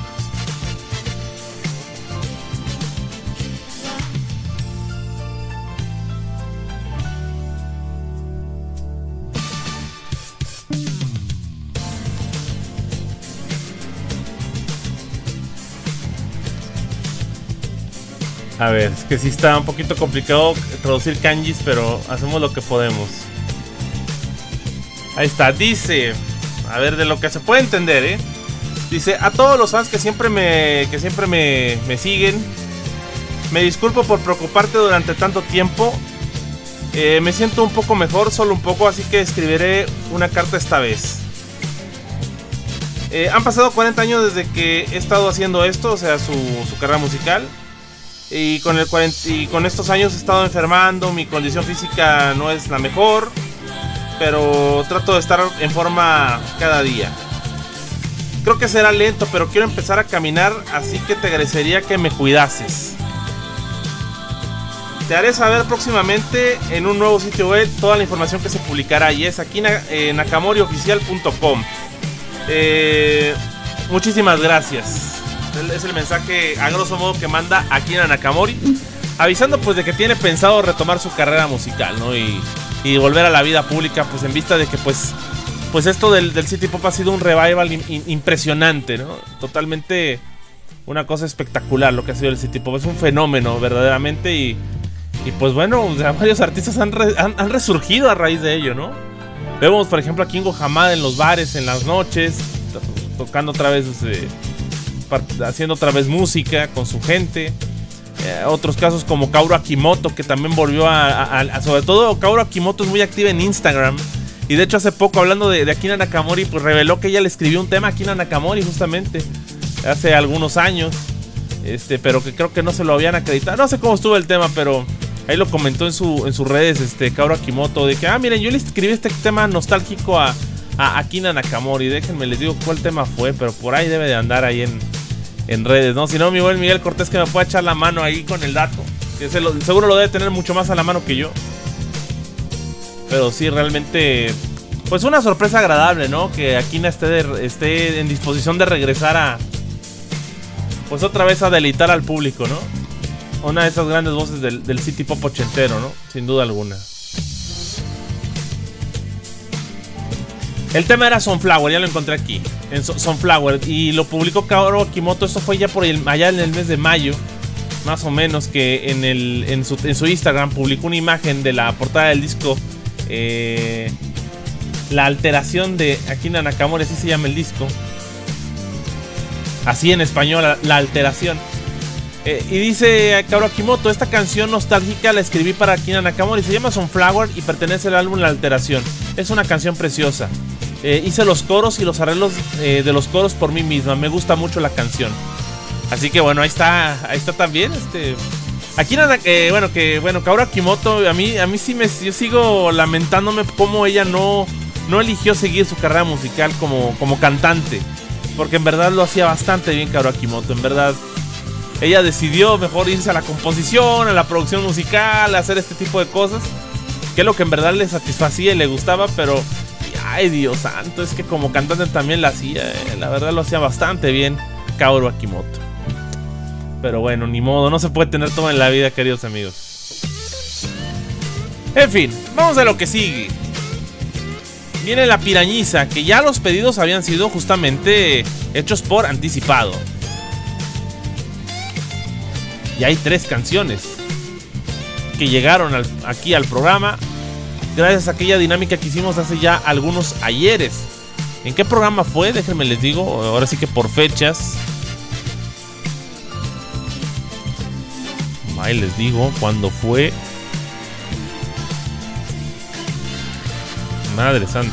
A ver, es que sí está un poquito complicado traducir kanjis, pero hacemos lo que podemos. Ahí está, dice... A ver, de lo que se puede entender, ¿eh? Dice: a todos los fans que siempre me, que siempre me, me siguen, me disculpo por preocuparte durante tanto tiempo. eh, Me siento un poco mejor, solo un poco, así que escribiré una carta esta vez. eh, Han pasado cuarenta años desde que he estado haciendo esto, o sea, su, su carrera musical. Y con, el cuarenta, y con estos años he estado enfermando, mi condición física no es la mejor, pero trato de estar en forma cada día. Creo que será lento, pero quiero empezar a caminar, así que te agradecería que me cuidases. Te haré saber próximamente en un nuevo sitio web toda la información que se publicará, y es aquí en nakamori oficial punto com. eh, Muchísimas gracias. Es el mensaje a grosso modo que manda Akira Nakamori, avisando pues de que tiene pensado retomar su carrera musical, ¿no? Y Y volver a la vida pública, pues en vista de que pues Pues esto del, del City Pop ha sido un revival in, in, impresionante, ¿no? Totalmente una cosa espectacular lo que ha sido el City Pop. Es un fenómeno verdaderamente. Y, y pues bueno, o sea, varios artistas han, re, han, han resurgido a raíz de ello, ¿no? Vemos por ejemplo a Kingo Hamada en los bares en las noches, to, tocando otra vez, eh, haciendo otra vez música con su gente. Eh, otros casos como Kaoru Akimoto, que también volvió a, a, a... Sobre todo Kaoru Akimoto es muy activa en Instagram. Y de hecho hace poco, hablando de, de Akira Nakamori, pues reveló que ella le escribió un tema a Akira Nakamori justamente hace algunos años, este, pero que creo que no se lo habían acreditado. No sé cómo estuvo el tema, pero ahí lo comentó en, su, en sus redes, este, Kaoru Akimoto, de que, ah, miren, yo le escribí este tema nostálgico a, a Akira Nakamori. Déjenme les digo cuál tema fue, pero por ahí debe de andar ahí en... en redes, ¿no? Si no, mi buen Miguel Cortés, que me pueda echar la mano ahí con el dato, que se lo, seguro lo debe tener mucho más a la mano que yo. Pero sí, realmente, pues una sorpresa agradable, ¿no? Que Akina esté, de, esté en disposición de regresar a, pues otra vez a deleitar al público, ¿no? Una de esas grandes voces del, del city pop ochentero, ¿no? Sin duda alguna. El tema era Sunflower, ya lo encontré aquí, en Sunflower, y lo publicó Kaoru Akimoto. Esto fue ya por el, allá en el mes de mayo, más o menos, que en, el, en, su, en su Instagram publicó una imagen de la portada del disco. Eh, la alteración de Akina Nakamura, así se llama el disco. Así en español, la, la alteración. Eh, y dice Kaoru Akimoto: esta canción nostálgica la escribí para Akina Nakamura y se llama Sunflower y pertenece al álbum La Alteración. Es una canción preciosa. Eh, hice los coros y los arreglos eh, de los coros por mí misma. Me gusta mucho la canción. Así que bueno, ahí está, ahí está también. Este, Akina, eh, bueno, que bueno, Kaoru Akimoto, a mí, a mí sí me, yo sigo lamentándome cómo ella no, no eligió seguir su carrera musical como, como cantante, porque en verdad lo hacía bastante bien Kaoru Akimoto, en verdad. Ella decidió mejor irse a la composición, a la producción musical, a hacer este tipo de cosas, que es lo que en verdad le satisfacía y le gustaba, pero ay, Dios santo, es que como cantante también la hacía, eh, la verdad lo hacía bastante bien Kaoru Akimoto. Pero bueno, ni modo, no se puede tener todo en la vida, queridos amigos. En fin, vamos a lo que sigue. Viene La Pirañiza, que ya los pedidos habían sido justamente hechos por anticipado. Y hay tres canciones que llegaron al, aquí al programa gracias a aquella dinámica que hicimos hace ya algunos ayeres. ¿En qué programa fue? Déjenme les digo, ahora sí que por fechas. Ahí les digo cuándo fue. Madre santa.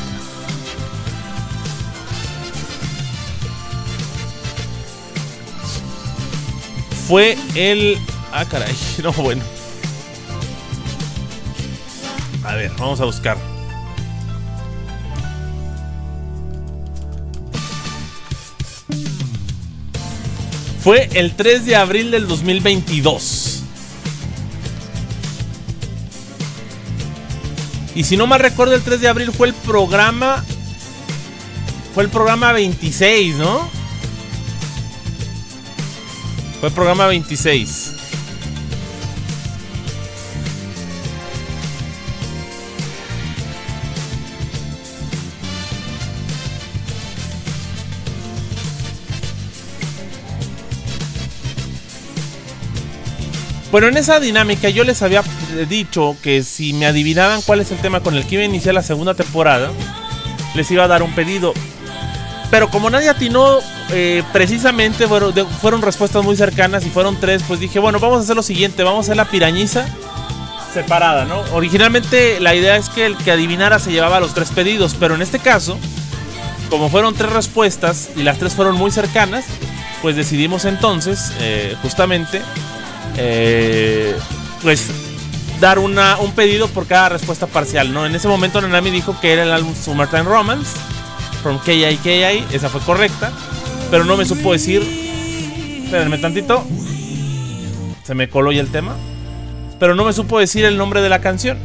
Fue el... Ah, caray. No, bueno. A ver, vamos a buscar. Fue el tres de abril del dos mil veintidós. Y si no mal recuerdo, el tres de abril fue el programa... Fue el programa veintiséis, ¿no? Fue el programa veintiséis. Bueno, en esa dinámica yo les había dicho que si me adivinaban cuál es el tema con el que iba a iniciar la segunda temporada, les iba a dar un pedido. Pero como nadie atinó, eh, precisamente fueron, de, fueron respuestas muy cercanas y fueron tres, pues dije, bueno, vamos a hacer lo siguiente, vamos a hacer La Pirañiza separada, ¿no? Originalmente la idea es que el que adivinara se llevaba los tres pedidos, pero en este caso, como fueron tres respuestas y las tres fueron muy cercanas, pues decidimos entonces, eh, justamente, eh, pues dar una, un pedido por cada respuesta parcial, ¿no? En ese momento Nanami dijo que era el álbum Summertime Romance from K I K I, esa fue correcta, pero no me supo decir. Espérenme tantito, se me coló ya el tema. Pero no me supo decir el nombre de la canción.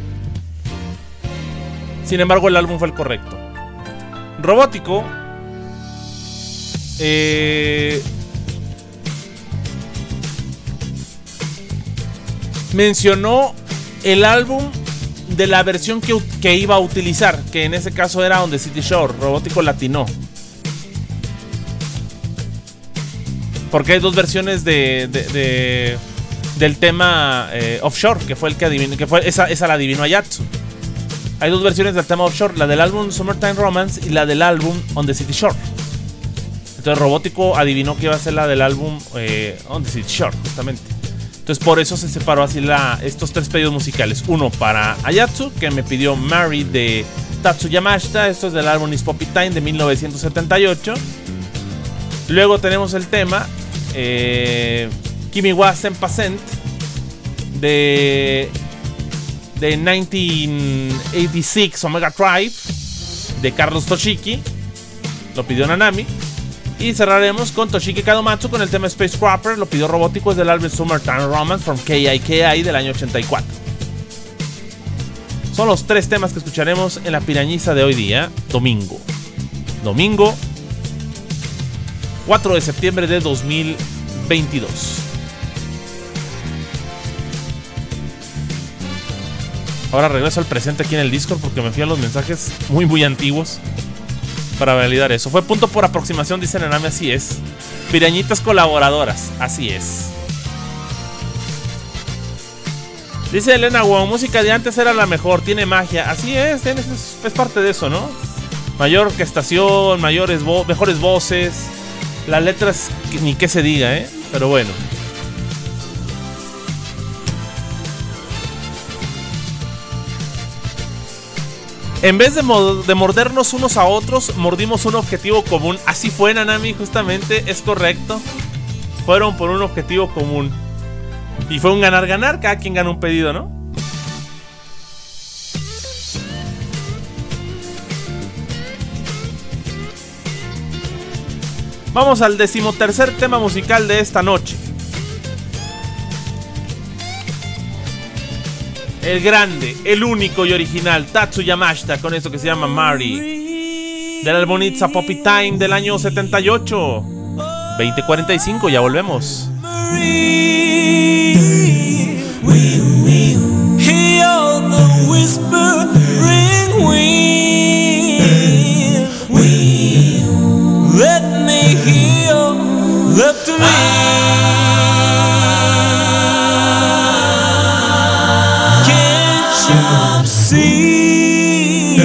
Sin embargo, el álbum fue el correcto. Robótico eh, mencionó el álbum de la versión que, que iba a utilizar, que en ese caso era On the City Shore. Robótico latino, porque hay dos versiones de, de, de del tema eh, Offshore, que fue el que adivinó, que fue esa, esa la adivinó Ayatsu. Hay dos versiones del tema Offshore, la del álbum Summertime Romance y la del álbum On the City Shore. Entonces Robótico adivinó que iba a ser la del álbum eh, On the City Shore, justamente. Entonces por eso se separó así la, estos tres pedidos musicales. Uno para Ayatsu, que me pidió Mary de Tatsuyamashita. Esto es del álbum Is Poppy Time de mil novecientos setenta y ocho. Luego tenemos el tema eh, Kimi wa cien por ciento de, de mil novecientos ochenta y seis Omega Drive de Carlos Toshiki. Lo pidió Nanami. Y cerraremos con Toshiki Kadomatsu con el tema Space Scrapper. Lo pidió Robótico, es del álbum Summertime Romance from K I K I del año ochenta y cuatro. Son los tres temas que escucharemos en la pirañiza de hoy día, domingo. Domingo cuatro de septiembre de dos mil veintidós. Ahora regreso al presente aquí en el Discord porque me fui a los mensajes muy muy antiguos para validar eso. Fue punto por aproximación, dice Nanami, así es. Pirañitas colaboradoras, así es. Dice Elena, wow, música de antes era la mejor, tiene magia. Así es, es, es parte de eso, ¿no? Mayor orquestación, mayores vo mejores voces. Las letras, ni qué se diga, ¿eh? Pero bueno. En vez de, de mordernos unos a otros, mordimos un objetivo común. Así fue, Nanami, justamente, es correcto. Fueron por un objetivo común. Y fue un ganar-ganar, cada quien gana un pedido, ¿no? Vamos al decimotercer tema musical de esta noche. El grande, el único y original Tatsu Yamashita con esto que se llama Mari, del álbum It's a Poppy Time del año setenta y ocho. veinte cuarenta y cinco, ya volvemos. Hear the whispering wind. Let me hear left to me. Can't you see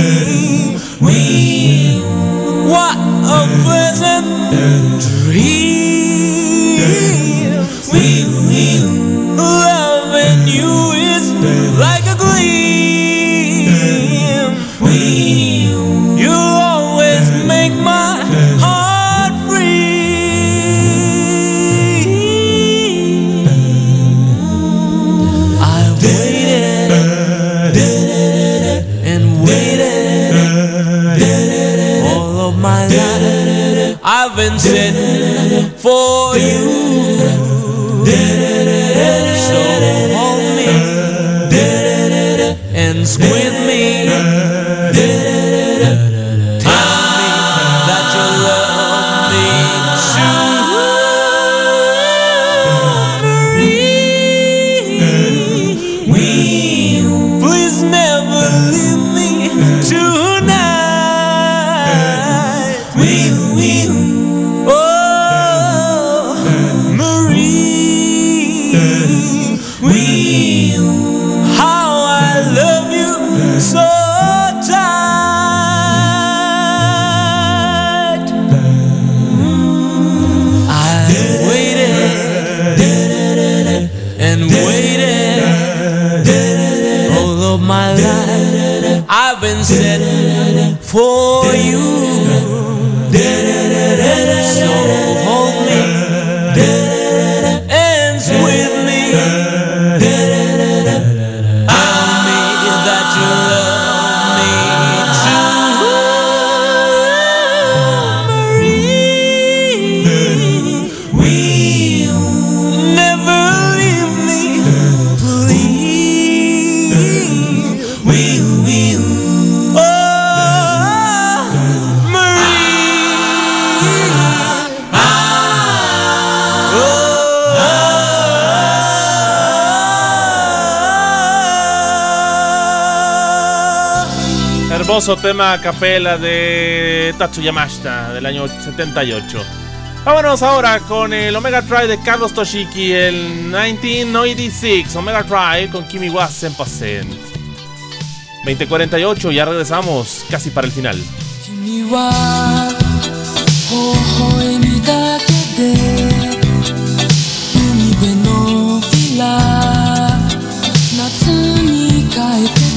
what a pleasant dream? Loving you is like a gleam. You always make my heart free. I've waited and waited all of my life. I've been sitting for you. So hold me and squint me. Tell me that you love me true. Please never leave me tonight. Oh, Marie, how I love you so tight. I've waited and waited all of my life. I've been setting for you. So hold me and squeeze me. Tell me that you love me true. Marie, never leave me, please. Oh, Hermoso tema a capela de Tatsu Yamashita del año setenta y ocho. Vámonos ahora con el Omega Drive de Carlos Toshiki, el mil novecientos ochenta y seis. Omega Drive con Kimi wa cien por ciento. veinte cuarenta y ocho, ya regresamos casi para el final. 君は微笑みだけで海辺のヴィラ夏に帰ってく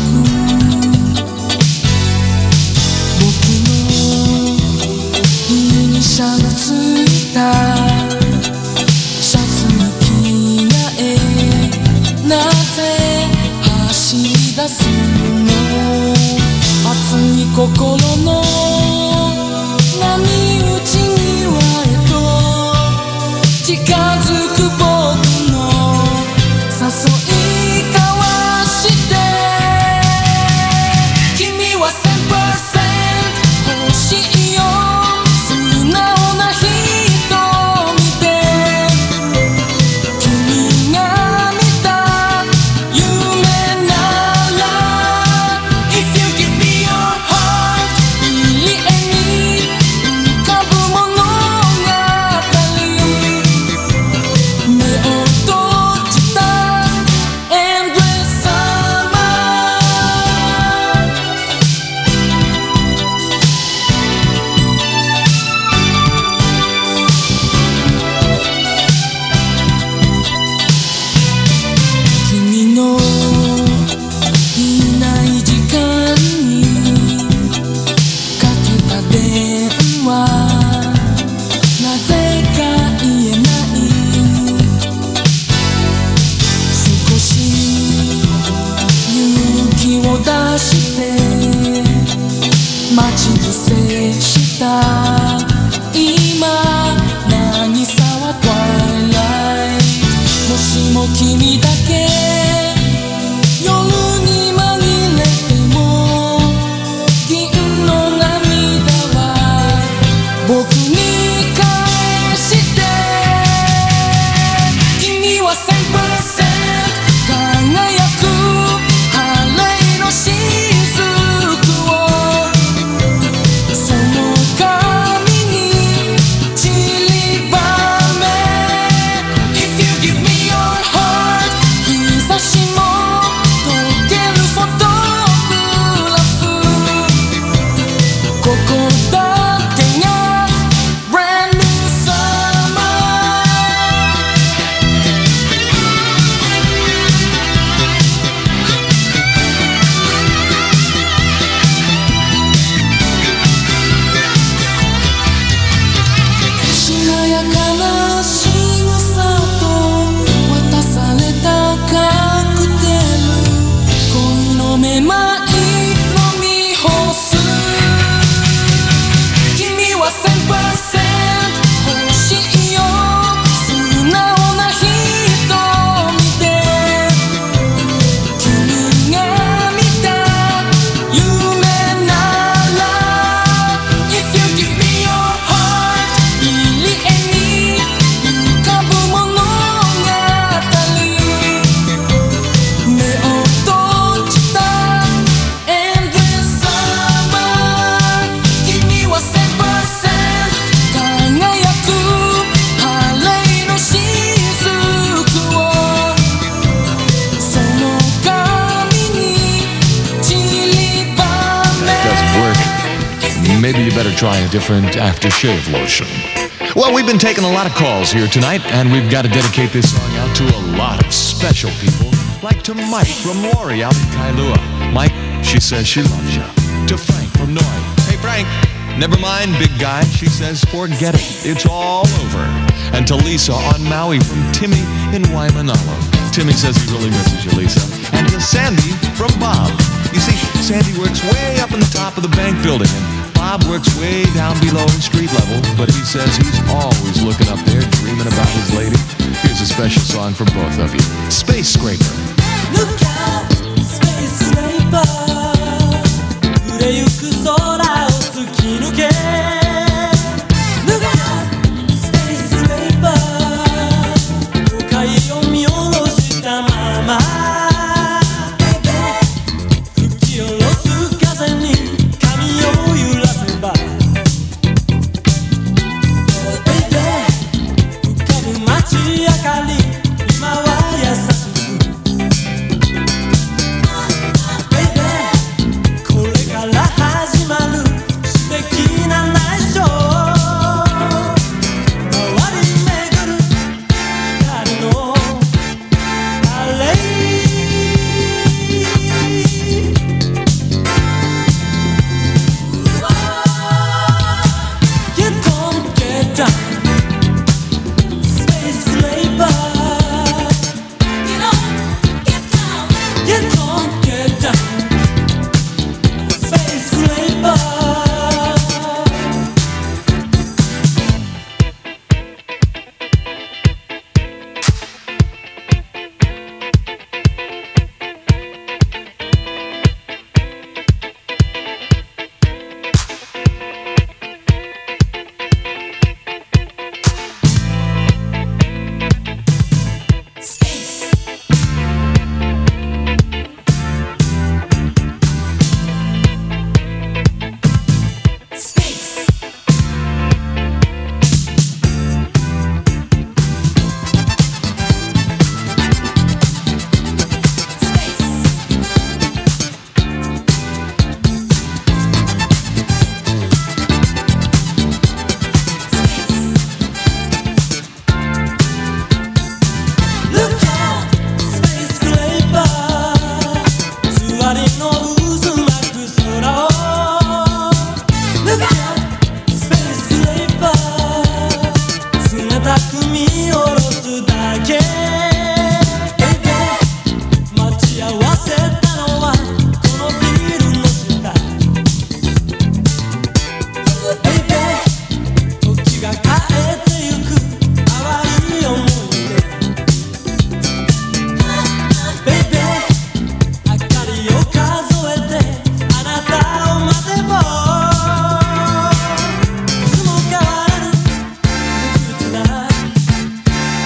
僕のイニシャルついたシャツに着替えなぜ走り出すの熱い心の波打ち際へと近づく僕の誘い交わして try a different aftershave lotion. Well, we've been taking a lot of calls here tonight, and we've got to dedicate this song out to a lot of special people, like to Mike from Lori out in Kailua. Mike, she says she loves you. To Frank from Noi. Hey, Frank, never mind, big guy. She says, forget it. It's all over. And to Lisa on Maui from Timmy in Waimanalo. Timmy says he really misses you, Lisa. And to Sandy from Bob. You see, Sandy works way up on the top of the bank building, and Bob works way down below street level, but he says he's always looking up there, dreaming about his lady. Here's a special song for both of you. Space Scraper. Look out, Space Scraper. 揺れゆく空を突き抜け Look out, Space Scraper. 都会を見下ろしたまま Baby 吹き下ろす風に髪を揺らせば Baby 浮かぶ街明かり今は優しく Baby これから始まる素敵な内緒周り巡る光のバレエ You don't get down Space Scraper You don't get down You don't get down Space Scraper Look out, Space Scraper 座りの渦巻く空を Look out, Space Scraper 冷たく見下ろすだけ Baby 待ち合わせたのはこのビルの下 Baby 時が変えてゆく淡い思い出 Baby 明かりを数えてあなたを待てばいつも変わらぬ Good night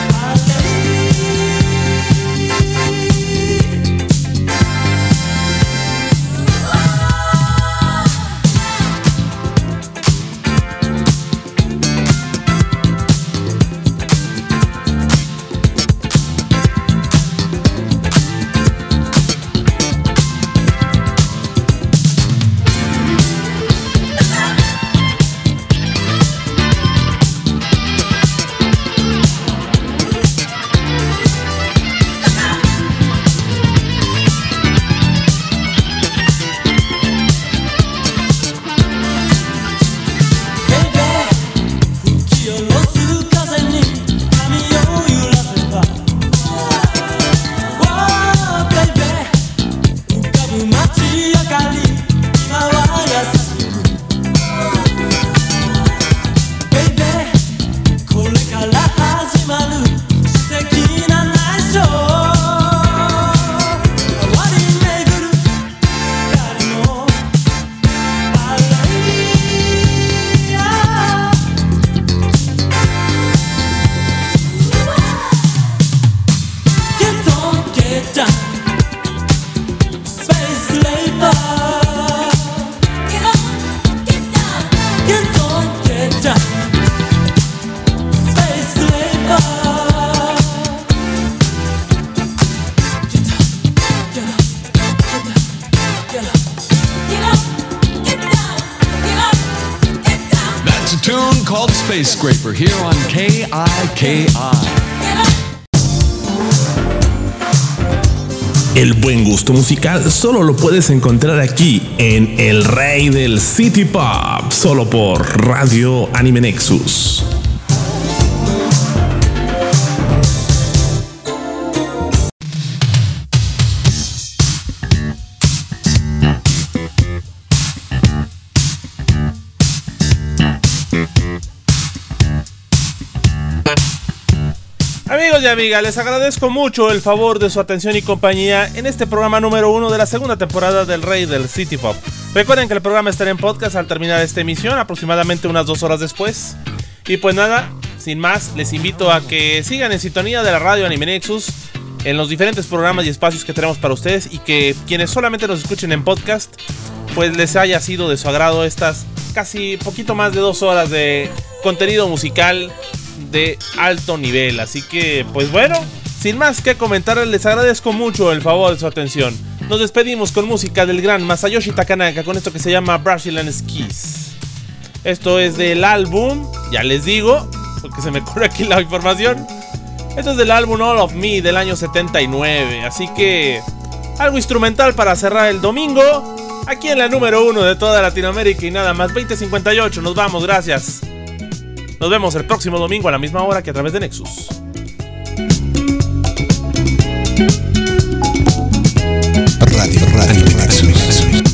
Space Scraper here on K I K I. El buen gusto musical solo lo puedes encontrar aquí en El Rey del City Pop, solo por Radio Anime Nexus. Amigos y amigas, les agradezco mucho el favor de su atención y compañía en este programa número uno de la segunda temporada del Rey del City Pop. Recuerden que el programa estará en podcast al terminar esta emisión, aproximadamente unas dos horas después. Y pues nada, sin más, les invito a que sigan en sintonía de la radio Anime Nexus en los diferentes programas y espacios que tenemos para ustedes, y que quienes solamente nos escuchen en podcast, pues les haya sido de su agrado estas casi poquito más de dos horas de contenido musical de alto nivel. Así que pues bueno, sin más que comentar, les agradezco mucho el favor de su atención. Nos despedimos con música del gran Masayoshi Takanaka, con esto que se llama Brazilian Skis. Esto es del álbum, ya les digo, porque se me corre aquí la información, esto es del álbum All of Me del año setenta y nueve. Así que algo instrumental para cerrar el domingo aquí en la número uno de toda Latinoamérica. Y nada más, veinte cincuenta y ocho, nos vamos, gracias. Nos vemos el próximo domingo a la misma hora que a través de Nexus. Radio Radio Nexus.